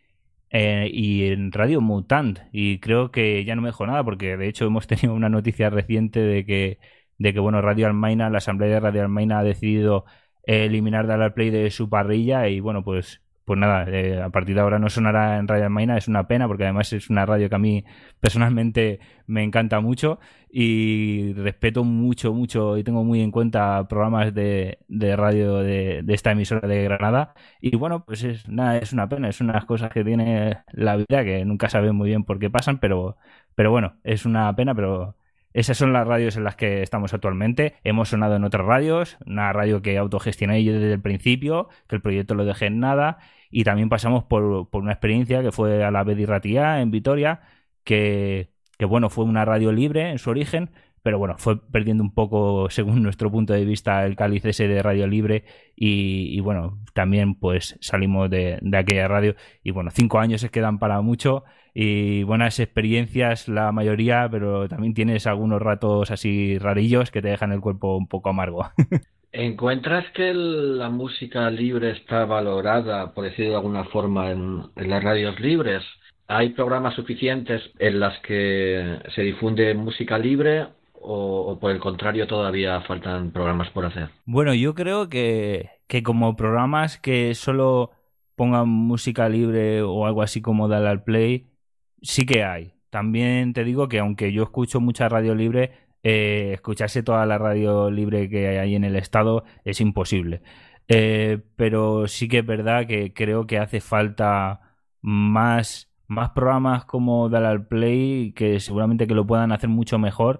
y en Radio Mutant, y creo que ya no me dejo nada porque de hecho hemos tenido una noticia reciente de que bueno, Radio Almaina, la asamblea de Radio Almaina ha decidido eliminar Dalal Play de su parrilla, y bueno, pues nada, a partir de ahora no sonará en Radio Almaina. Es una pena porque además es una radio que a mí personalmente me encanta mucho y respeto mucho y tengo muy en cuenta programas de radio de esta emisora de Granada. Y bueno, pues es una pena, es unas cosas que tiene la vida que nunca sabes muy bien por qué pasan, pero bueno, es una pena, pero esas son las radios en las que estamos actualmente. Hemos sonado en otras radios, una radio que autogestioné yo desde el principio, que el proyecto lo dejé en nada, y también pasamos por una experiencia que fue a la Bedi Ratia en Vitoria, que bueno, fue una radio libre en su origen, pero bueno, fue perdiendo un poco, según nuestro punto de vista, el cáliz ese de radio libre, y bueno, también pues salimos de aquella radio, y bueno, 5 años se quedan para mucho, y buenas experiencias la mayoría, pero también tienes algunos ratos así rarillos que te dejan el cuerpo un poco amargo. ¿Encuentras que la música libre está valorada, por decirlo de alguna forma, en las radios libres? ¿Hay programas suficientes en las que se difunde música libre o por el contrario todavía faltan programas por hacer? Bueno, yo creo que como programas que solo pongan música libre o algo así como Dalal Play, sí que hay. También te digo que aunque yo escucho mucha radio libre, escucharse toda la radio libre que hay en el estado es imposible. Pero sí que es verdad que creo que hace falta más programas como Dalal Play, que seguramente que lo puedan hacer mucho mejor,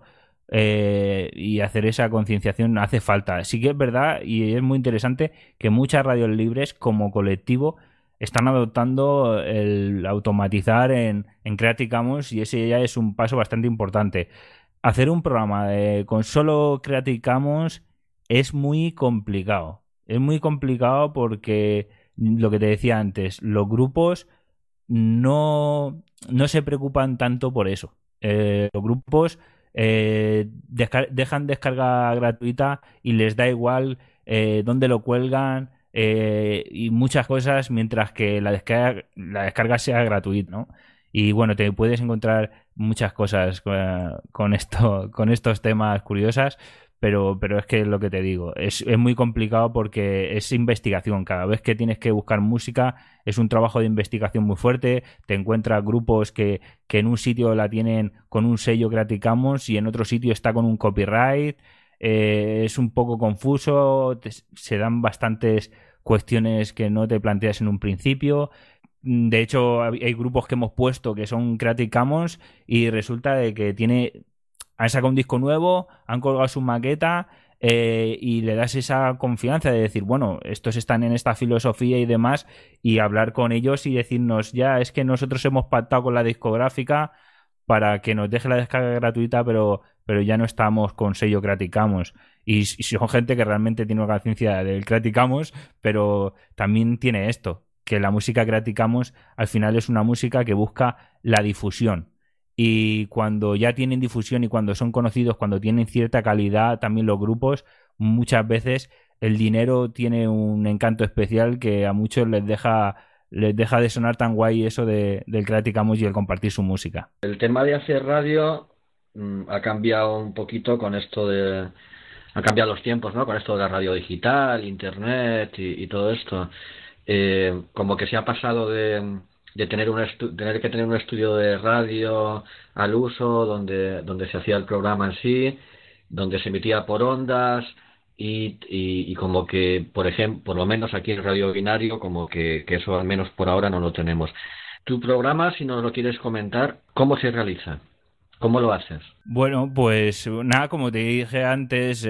y hacer esa concienciación hace falta. Sí que es verdad y es muy interesante que muchas radios libres como colectivo están adoptando el automatizar en Creative Commons, y ese ya es un paso bastante importante. Hacer un programa con solo Creative Commons es muy complicado. Es muy complicado porque, lo que te decía antes, los grupos no se preocupan tanto por eso. Los grupos dejan descarga gratuita y les da igual dónde lo cuelgan y muchas cosas, mientras que la descarga sea gratuita, ¿no? Y bueno, te puedes encontrar muchas cosas con estos temas curiosas, pero es que lo que te digo, es muy complicado porque es investigación. Cada vez que tienes que buscar música es un trabajo de investigación muy fuerte. Te encuentras grupos que en un sitio la tienen con un sello Creative Commons y en otro sitio está con un copyright. Es un poco confuso, se dan bastantes cuestiones que no te planteas en un principio. De hecho, hay grupos que hemos puesto que son Creative Commons y resulta de que han sacado un disco nuevo, han colgado su maqueta y le das esa confianza de decir, bueno, estos están en esta filosofía y demás, y hablar con ellos y decirnos, ya, es que nosotros hemos pactado con la discográfica para que nos deje la descarga gratuita, pero ya no estamos con sello Creative Commons. Y son gente que realmente tiene una conciencia del Creative Commons, pero también tiene esto, que la música Creative Commons al final es una música que busca la difusión. Y cuando ya tienen difusión y cuando son conocidos, cuando tienen cierta calidad, también los grupos, muchas veces el dinero tiene un encanto especial que a muchos les deja de sonar tan guay eso del Creative Commons y el compartir su música. El tema de hacer radio ha cambiado un poquito con esto ha cambiado los tiempos, ¿no? Con esto de la radio digital, internet y todo esto. Como que se ha pasado de tener que tener un estudio de radio al uso, donde se hacía el programa en sí, donde se emitía por ondas y como que, por ejemplo, por lo menos aquí en Radio Binario, como que eso al menos por ahora no lo tenemos. Tu programa, si nos lo quieres comentar, ¿cómo se realiza? ¿Cómo lo haces? Bueno, pues nada, como te dije antes,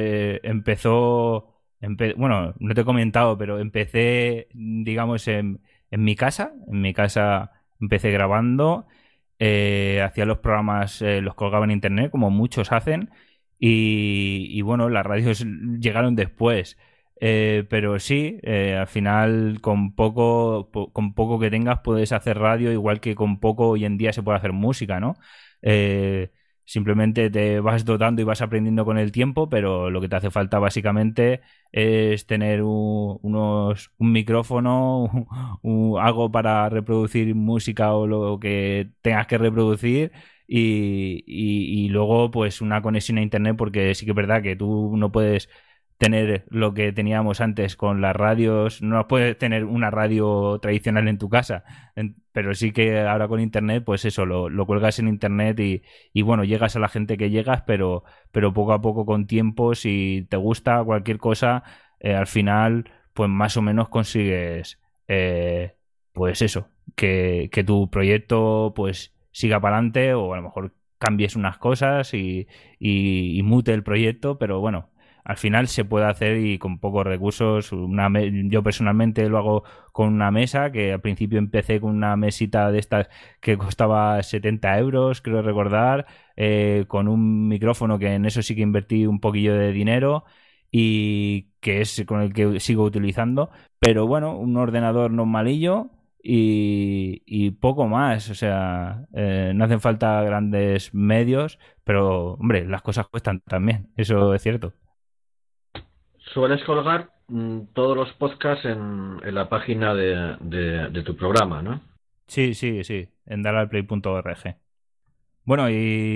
bueno, no te he comentado, pero empecé, digamos, en mi casa. En mi casa empecé grabando, hacía los programas, los colgaba en internet, como muchos hacen, y bueno, las radios llegaron después. Pero sí, al final con poco que tengas puedes hacer radio, igual que con poco hoy en día se puede hacer música, ¿no? Simplemente te vas dotando y vas aprendiendo con el tiempo, pero lo que te hace falta básicamente es tener un micrófono, algo para reproducir música o lo que tengas que reproducir y luego pues una conexión a internet, porque sí que es verdad que tú no puedes tener lo que teníamos antes con las radios, no puedes tener una radio tradicional en tu casa, pero sí que ahora con internet, pues eso, lo cuelgas en internet y bueno, llegas a la gente que llegas, pero poco a poco, con tiempo, si te gusta cualquier cosa, al final pues más o menos consigues pues eso, que tu proyecto pues siga para adelante, o a lo mejor cambies unas cosas y mute el proyecto, pero bueno, al final se puede hacer y con pocos recursos. Yo personalmente lo hago con una mesa, que al principio empecé con una mesita de estas que costaba 70 euros, creo recordar, con un micrófono que en eso sí que invertí un poquillo de dinero y que es con el que sigo utilizando. Pero bueno, un ordenador normalillo y poco más. O sea, no hacen falta grandes medios, pero hombre, las cosas cuestan también, eso es cierto. Sueles colgar todos los podcasts en la página de tu programa, ¿no? Sí, en dalalplay.org. Bueno,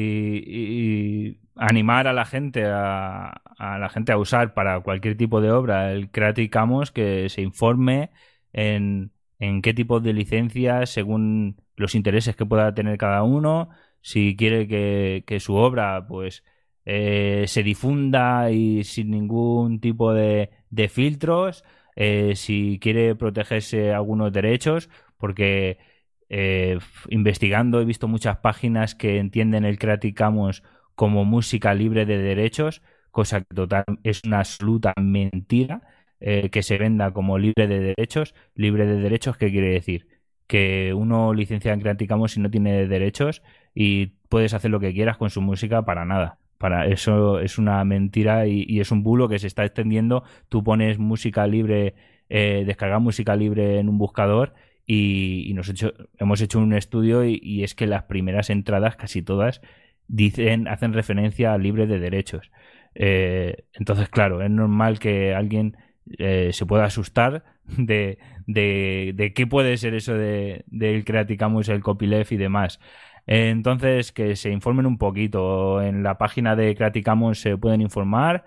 y animar a la gente a usar para cualquier tipo de obra el Creative Commons, que se informe en qué tipo de licencias, según los intereses que pueda tener cada uno, si quiere que su obra pues se difunda y sin ningún tipo de filtros, si quiere protegerse algunos derechos, porque investigando he visto muchas páginas que entienden el Creative Commons como música libre de derechos, cosa que es una absoluta mentira. que se venda como libre de derechos. Libre de derechos, ¿qué quiere decir? Que uno licencia en Creative Commons si no tiene derechos y puedes hacer lo que quieras con su música para nada. Para eso es una mentira y es un bulo que se está extendiendo. Tú pones música libre, descargar música libre en un buscador y hemos hecho un estudio y es que las primeras entradas, casi todas, hacen referencia a libre de derechos. Entonces, claro, es normal que alguien se pueda asustar de qué puede ser eso del Creative Commons, el copyleft y demás. Entonces, que se informen un poquito. En la página de Creative Commons se pueden informar,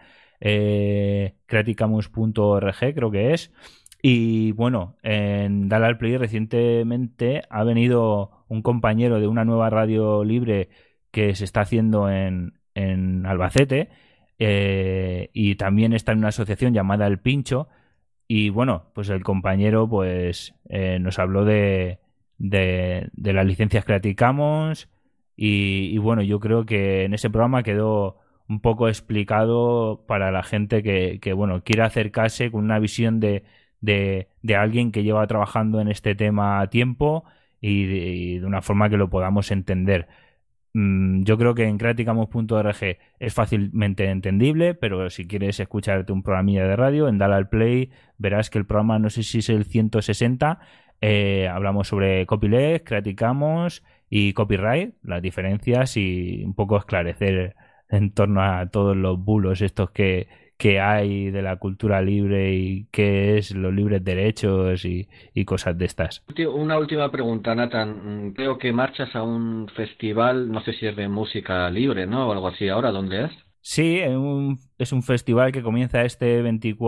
creativecommons.org creo que es. Y bueno, en Dale al Play recientemente ha venido un compañero de una nueva radio libre que se está haciendo en Albacete, y también está en una asociación llamada El Pincho. Y bueno, pues el compañero pues nos habló de las licencias Creative Commons y bueno, yo creo que en ese programa quedó un poco explicado para la gente que bueno, quiera acercarse con una visión de alguien que lleva trabajando en este tema a tiempo y de una forma que lo podamos entender. Yo creo que en creativecommons.org es fácilmente entendible, pero si quieres escucharte un programilla de radio, en Dale al Play verás que el programa, no sé si es el 160, hablamos sobre copyleft, Creative Commons y copyright, las diferencias y un poco esclarecer en torno a todos los bulos estos que hay de la cultura libre y qué es los libres derechos y cosas de estas. Una última pregunta, Nathan. Creo que marchas a un festival, no sé si es de música libre, ¿no? O algo así. ¿Ahora dónde es? Sí, es un festival que comienza este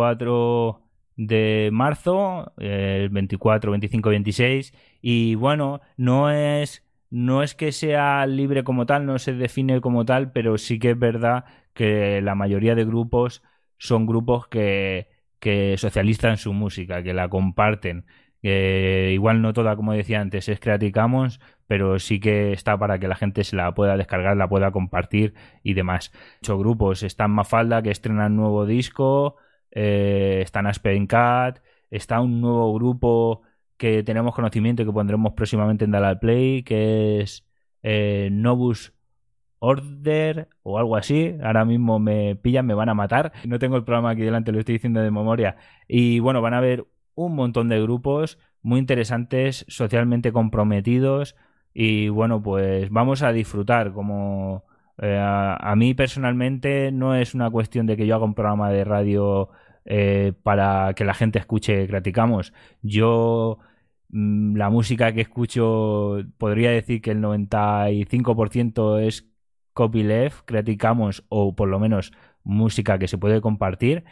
24 de marzo, el 24, 25, 26. Y bueno, no es que sea libre como tal, no se define como tal, pero sí que es verdad que la mayoría de grupos son grupos que socializan su música, que la comparten. Igual no toda, como decía antes, es Creative Commons, pero sí que está para que la gente se la pueda descargar, la pueda compartir y demás. 8 grupos. Están Mafalda, que estrenan nuevo disco, están Aspen Cat, está un nuevo grupo que tenemos conocimiento y que pondremos próximamente en Dale al Play, que es Novus Order o algo así. Ahora mismo me pillan, me van a matar. No tengo el programa aquí delante, lo estoy diciendo de memoria. Y bueno, van a haber un montón de grupos muy interesantes, socialmente comprometidos. Y bueno, pues vamos a disfrutar. Como a mí personalmente no es una cuestión de que yo haga un programa de radio para que la gente escuche Creative Commons. Yo la música que escucho podría decir que el 95% es copyleft, Creative Commons o por lo menos música que se puede compartir.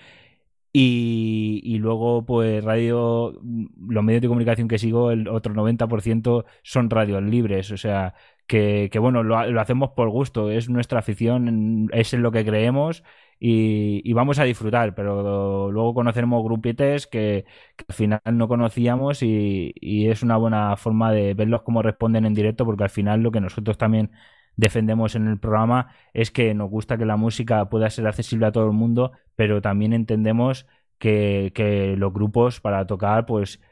Y luego pues radio, los medios de comunicación que sigo, el otro 90% son radios libres, o sea que bueno, lo hacemos por gusto, es nuestra afición, es en lo que creemos y vamos a disfrutar, pero luego conoceremos grupetes que al final no conocíamos y es una buena forma de verlos cómo responden en directo, porque al final lo que nosotros también defendemos en el programa es que nos gusta que la música pueda ser accesible a todo el mundo, pero también entendemos que los grupos para tocar pues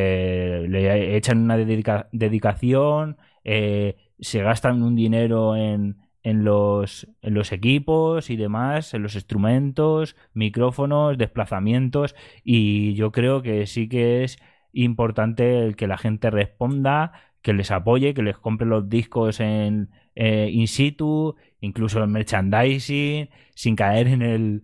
le echan una dedicación, se gastan un dinero en los equipos y demás, en los instrumentos, micrófonos, desplazamientos, y yo creo que sí que es importante el que la gente responda, que les apoye, que les compre los discos in situ, incluso el merchandising, sin caer en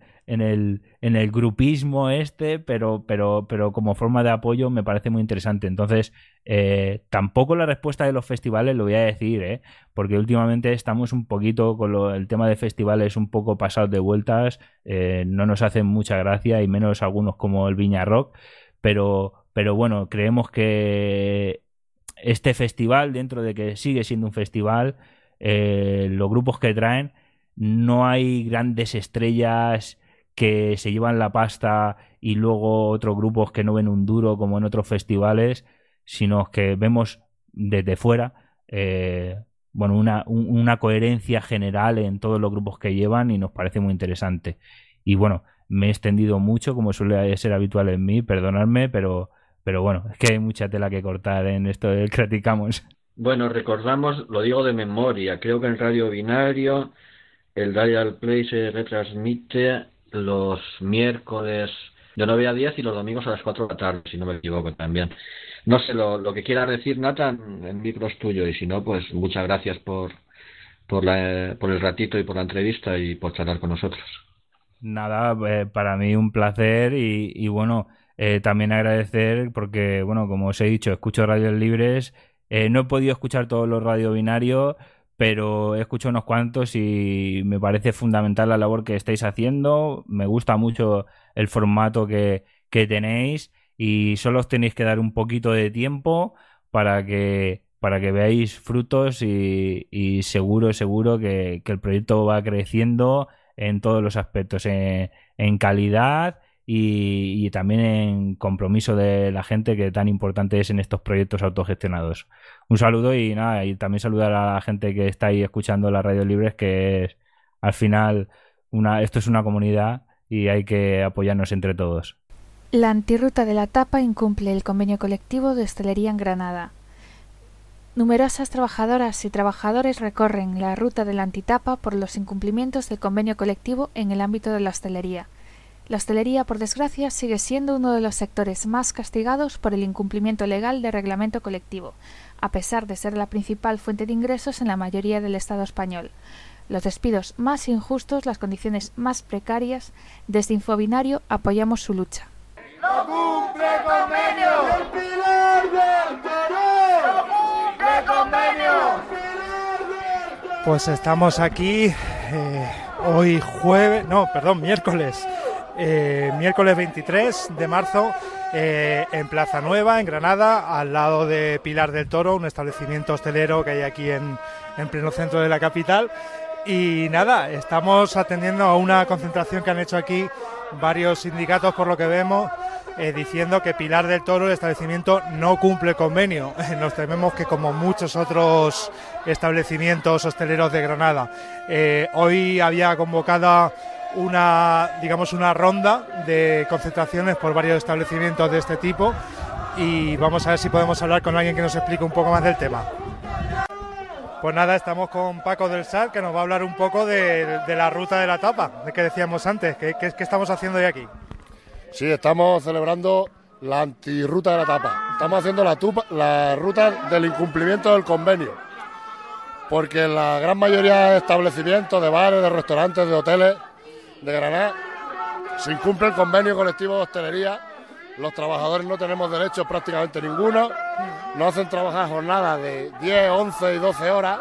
el grupismo pero como forma de apoyo me parece muy interesante. Entonces, tampoco la respuesta de los festivales lo voy a decir, porque últimamente estamos un poquito con el tema de festivales un poco pasados de vueltas, no nos hacen mucha gracia y menos algunos como el Viña Rock, pero bueno, creemos que este festival, dentro de que sigue siendo un festival, los grupos que traen, no hay grandes estrellas que se llevan la pasta y luego otros grupos que no ven un duro como en otros festivales, sino que vemos desde fuera una coherencia general en todos los grupos que llevan y nos parece muy interesante. Y bueno, me he extendido mucho, como suele ser habitual en mí, perdonadme, pero bueno, es que hay mucha tela que cortar en esto del Creative Commons. Bueno, recordamos, lo digo de memoria, creo que en Radio Binario el Dial Play se retransmite los miércoles de 9 a 10 y los domingos a las 4 de la tarde, si no me equivoco también. No sé, lo que quiera decir, Nathan, el micro es tuyo, y si no, pues muchas gracias por el ratito y por la entrevista y por charlar con nosotros. Nada, para mí un placer y bueno, también agradecer porque, bueno, como os he dicho, escucho radios libres, no he podido escuchar todos los Radio Binarios, pero he escuchado unos cuantos y me parece fundamental la labor que estáis haciendo. Me gusta mucho el formato que tenéis y solo os tenéis que dar un poquito de tiempo para que veáis frutos y seguro que el proyecto va creciendo en todos los aspectos, en calidad y también en compromiso de la gente, que tan importante es en estos proyectos autogestionados. Un saludo y nada, y también saludar a la gente que está ahí escuchando las radios libres, que es, al final esto es una comunidad y hay que apoyarnos entre todos. La Antirruta de la Tapa incumple el convenio colectivo de hostelería en Granada. Numerosas trabajadoras y trabajadores recorren la ruta de la Antitapa por los incumplimientos del convenio colectivo en el ámbito de la hostelería. La hostelería, por desgracia, sigue siendo uno de los sectores más castigados por el incumplimiento legal del reglamento colectivo, a pesar de ser la principal fuente de ingresos en la mayoría del Estado español. Los despidos más injustos, las condiciones más precarias, desde Infobinario apoyamos su lucha. ¡No cumple convenio! ¡El Pilar del Toro! ¡No cumple convenio! Pues estamos aquí hoy miércoles. Miércoles 23 de marzo en Plaza Nueva, en Granada, al lado de Pilar del Toro, un establecimiento hostelero que hay aquí en pleno centro de la capital. Y nada, estamos atendiendo a una concentración que han hecho aquí varios sindicatos, por lo que vemos, diciendo que Pilar del Toro, el establecimiento, no cumple convenio. Nos tememos que, como muchos otros establecimientos hosteleros de Granada, hoy había convocada una ronda de concentraciones por varios establecimientos de este tipo, y vamos a ver si podemos hablar con alguien que nos explique un poco más del tema. Pues nada, estamos con Paco del SAT, que nos va a hablar un poco de la ruta de la tapa, de que decíamos antes. ¿Qué estamos haciendo hoy aquí? Sí, estamos celebrando la antirruta de la tapa. Estamos haciendo la ruta del incumplimiento del convenio, porque la gran mayoría de establecimientos, de bares, de restaurantes, de hoteles de Granada, se incumple el convenio colectivo de hostelería. Los trabajadores no tenemos derechos prácticamente ninguno, nos hacen trabajar jornadas de 10, 11 y 12 horas,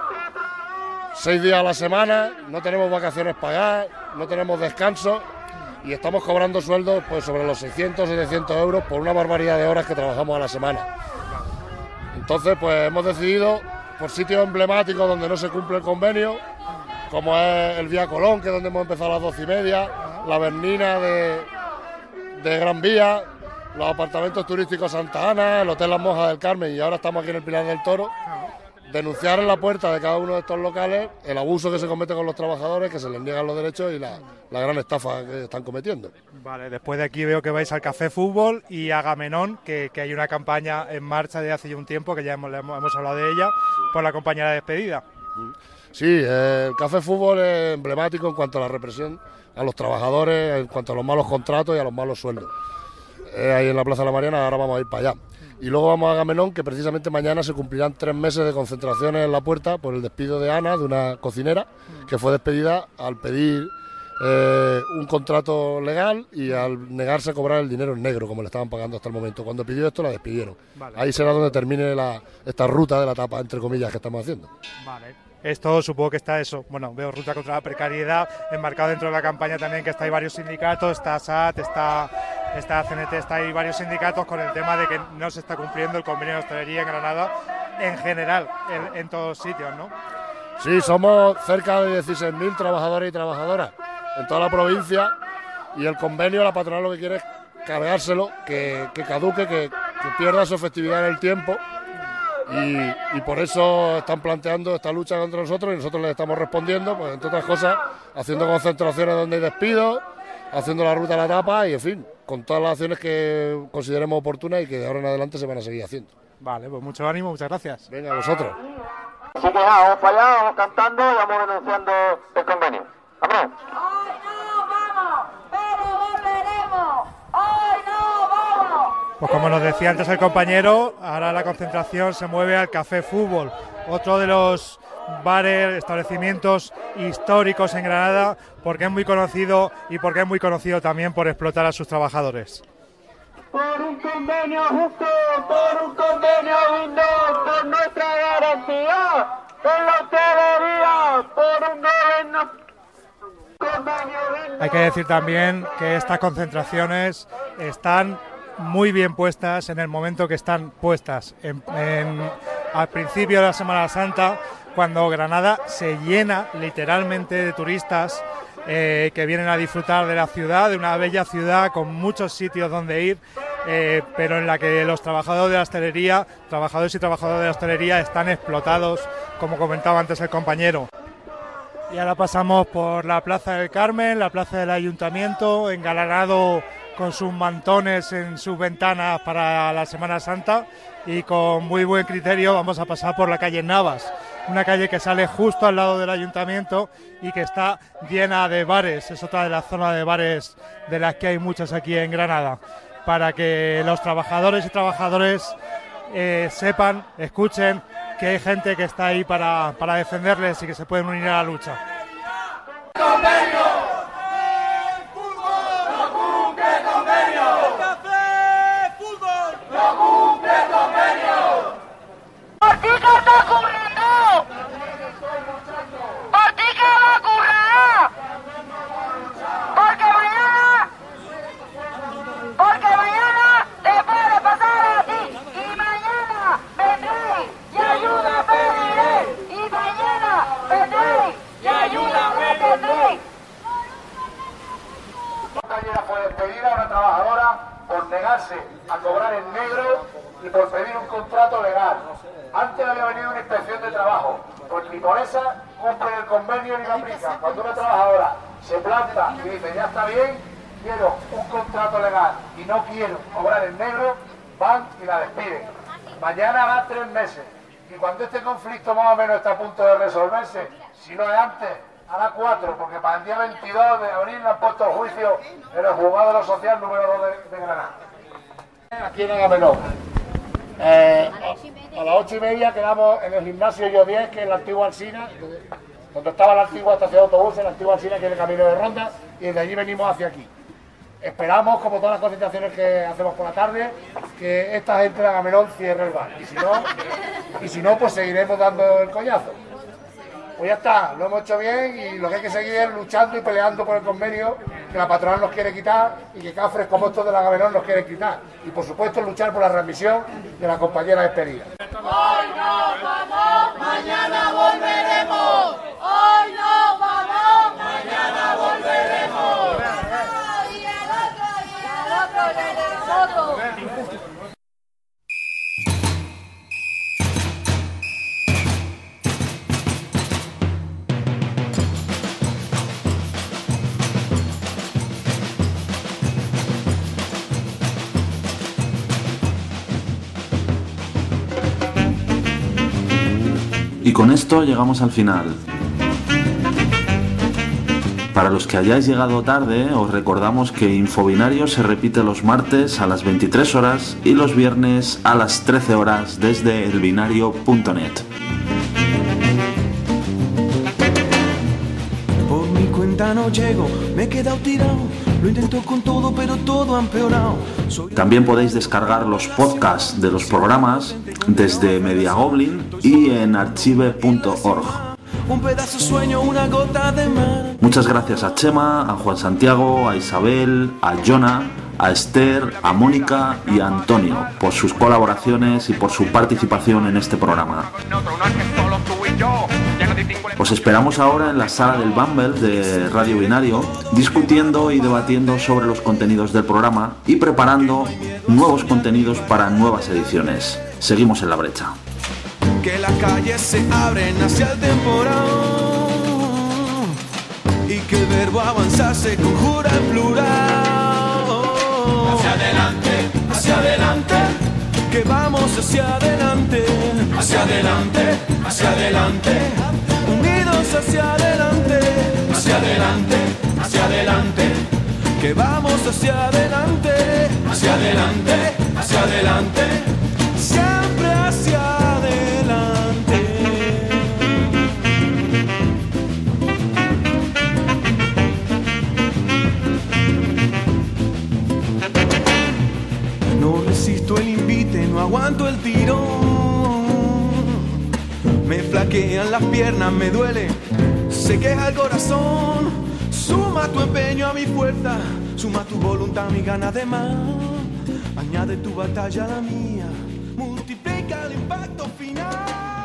6 días a la semana, no tenemos vacaciones pagadas, no tenemos descanso y estamos cobrando sueldos pues sobre los 600, 700 euros por una barbaridad de horas que trabajamos a la semana. Entonces pues hemos decidido, por sitios emblemáticos donde no se cumple el convenio, como es el Vía Colón, que es donde hemos empezado a las 12:30, la Bernina de Gran Vía, los apartamentos turísticos Santa Ana, el Hotel Las Monjas del Carmen, y ahora estamos aquí en el Pilar del Toro, denunciar en la puerta de cada uno de estos locales el abuso que se comete con los trabajadores, que se les niegan los derechos y la gran estafa que están cometiendo. Vale, después de aquí veo que vais al Café Fútbol y a Agamenón, que hay una campaña en marcha de hace ya un tiempo, que ya hemos hablado de ella, por la compañía de despedida. Sí, el Café Fútbol es emblemático en cuanto a la represión a los trabajadores, en cuanto a los malos contratos y a los malos sueldos. Ahí en la Plaza de la Mariana, ahora vamos a ir para allá. Y luego vamos a Agamenón, que precisamente mañana se cumplirán 3 meses de concentraciones en la puerta por el despido de Ana, de una cocinera, que fue despedida al pedir un contrato legal y al negarse a cobrar el dinero en negro, como le estaban pagando hasta el momento. Cuando pidió esto, la despidieron. Vale. Ahí será donde termine esta ruta de la tapa, entre comillas, que estamos haciendo. Vale. Esto supongo que está veo ruta contra la precariedad, enmarcado dentro de la campaña también, que está hay varios sindicatos, está SAT, está CNT, está ahí varios sindicatos con el tema de que no se está cumpliendo el convenio de hostelería en Granada, en general, en todos sitios, ¿no? Sí, somos cerca de 16.000 trabajadores y trabajadoras en toda la provincia, y el convenio, la patronal lo que quiere es cargárselo, que caduque, que pierda su efectividad en el tiempo. Y por eso están planteando esta lucha contra nosotros, y nosotros les estamos respondiendo, pues entre otras cosas, haciendo concentraciones donde hay despidos, haciendo la ruta de la tapa y, en fin, con todas las acciones que consideremos oportunas y que de ahora en adelante se van a seguir haciendo. Vale, pues mucho ánimo, muchas gracias. Venga, a vosotros. Así que vamos para allá, vamos cantando y vamos denunciando el convenio. ¡Vámonos! Hoy no vamos, pero volveremos. Hoy no vamos. Pues como nos decía antes el compañero, ahora la concentración se mueve al Café Fútbol, otro de los bares, establecimientos históricos en Granada, porque es muy conocido y porque es muy conocido también por explotar a sus trabajadores. Por un convenio justo, por un convenio digno, por nuestra garantía, en la hostelería, por un convenio digno. Hay que decir también que estas concentraciones están muy bien puestas en el momento que están puestas, al principio de la Semana Santa, cuando Granada se llena literalmente de turistas que vienen a disfrutar de la ciudad, de una bella ciudad con muchos sitios donde ir, pero en la que los trabajadores de la hostelería, trabajadores y trabajadoras de la hostelería están explotados, como comentaba antes el compañero. Y ahora pasamos por la Plaza del Carmen, la Plaza del Ayuntamiento, engalanado con sus mantones en sus ventanas para la Semana Santa, y con muy buen criterio vamos a pasar por la calle Navas, una calle que sale justo al lado del ayuntamiento y que está llena de bares. Es otra de las zonas de bares de las que hay muchas aquí en Granada, para que los trabajadores y trabajadoras sepan, escuchen que hay gente que está ahí para defenderles y que se pueden unir a la lucha. A cobrar en negro y por pedir un contrato legal. Antes había venido una inspección de trabajo, pues ni por esa cumplen el convenio ni la aplican. Cuando una trabajadora se planta y dice ya está bien, quiero un contrato legal y no quiero cobrar en negro, van y la despiden. Mañana va 3 meses y cuando este conflicto más o menos está a punto de resolverse, si no es antes, hará 4, porque para el día 22 de abril le han puesto el juicio en el juzgado de lo social número 2 de Granada. Aquí en Agamenón. A las 8:30 quedamos en el gimnasio Yo 10, que es la antigua Alsina, donde estaba la antigua estación de autobuses, la antigua Alsina, que es el camino de Ronda, y desde allí venimos hacia aquí. Esperamos, como todas las concentraciones que hacemos por la tarde, que esta gente de Agamenón cierre el bar. Y si no, pues seguiremos dando el coñazo. Pues ya está, lo hemos hecho bien y lo que hay que seguir es luchando y peleando por el convenio que la patronal nos quiere quitar y que cafres como estos de la Agamenón nos quieren quitar. Y por supuesto luchar por la readmisión de la compañera despedida. Hoy no vamos, mañana volveremos. Hoy no vamos, mañana volveremos. Y el otro y el otro. Y con esto llegamos al final. Para los que hayáis llegado tarde, os recordamos que Infobinario se repite los martes a las 23 horas y los viernes a las 13 horas desde elbinario.net. Por mi cuenta no llego, me he quedado tirado. Lo intento con todo, pero todo ha empeorado. También podéis descargar los podcasts de los programas desde Mediagoblin y en archive.org. Un pedazo sueño, una gota de mar. Muchas gracias a Chema, a Juan Santiago, a Isabel, a Jonah, a Esther, a Mónica y a Antonio por sus colaboraciones y por su participación en este programa. Os esperamos ahora en la sala del Bumble de Radio Binario, discutiendo y debatiendo sobre los contenidos del programa y preparando nuevos contenidos para nuevas ediciones. Seguimos en la brecha. Que las calles se abren hacia el temporal y que el verbo avanzar se conjura en plural. hacia adelante, hacia adelante, hacia adelante, unidos hacia adelante, hacia adelante, hacia adelante, que vamos hacia adelante, hacia adelante, hacia adelante, siempre hacia adelante. No resisto el invite, no aguanto el tirón. Me flaquean las piernas, me duele, se queja el corazón. Suma tu empeño a mi fuerza, suma tu voluntad a mi ganas de más. Añade tu batalla a la mía, multiplica el impacto final.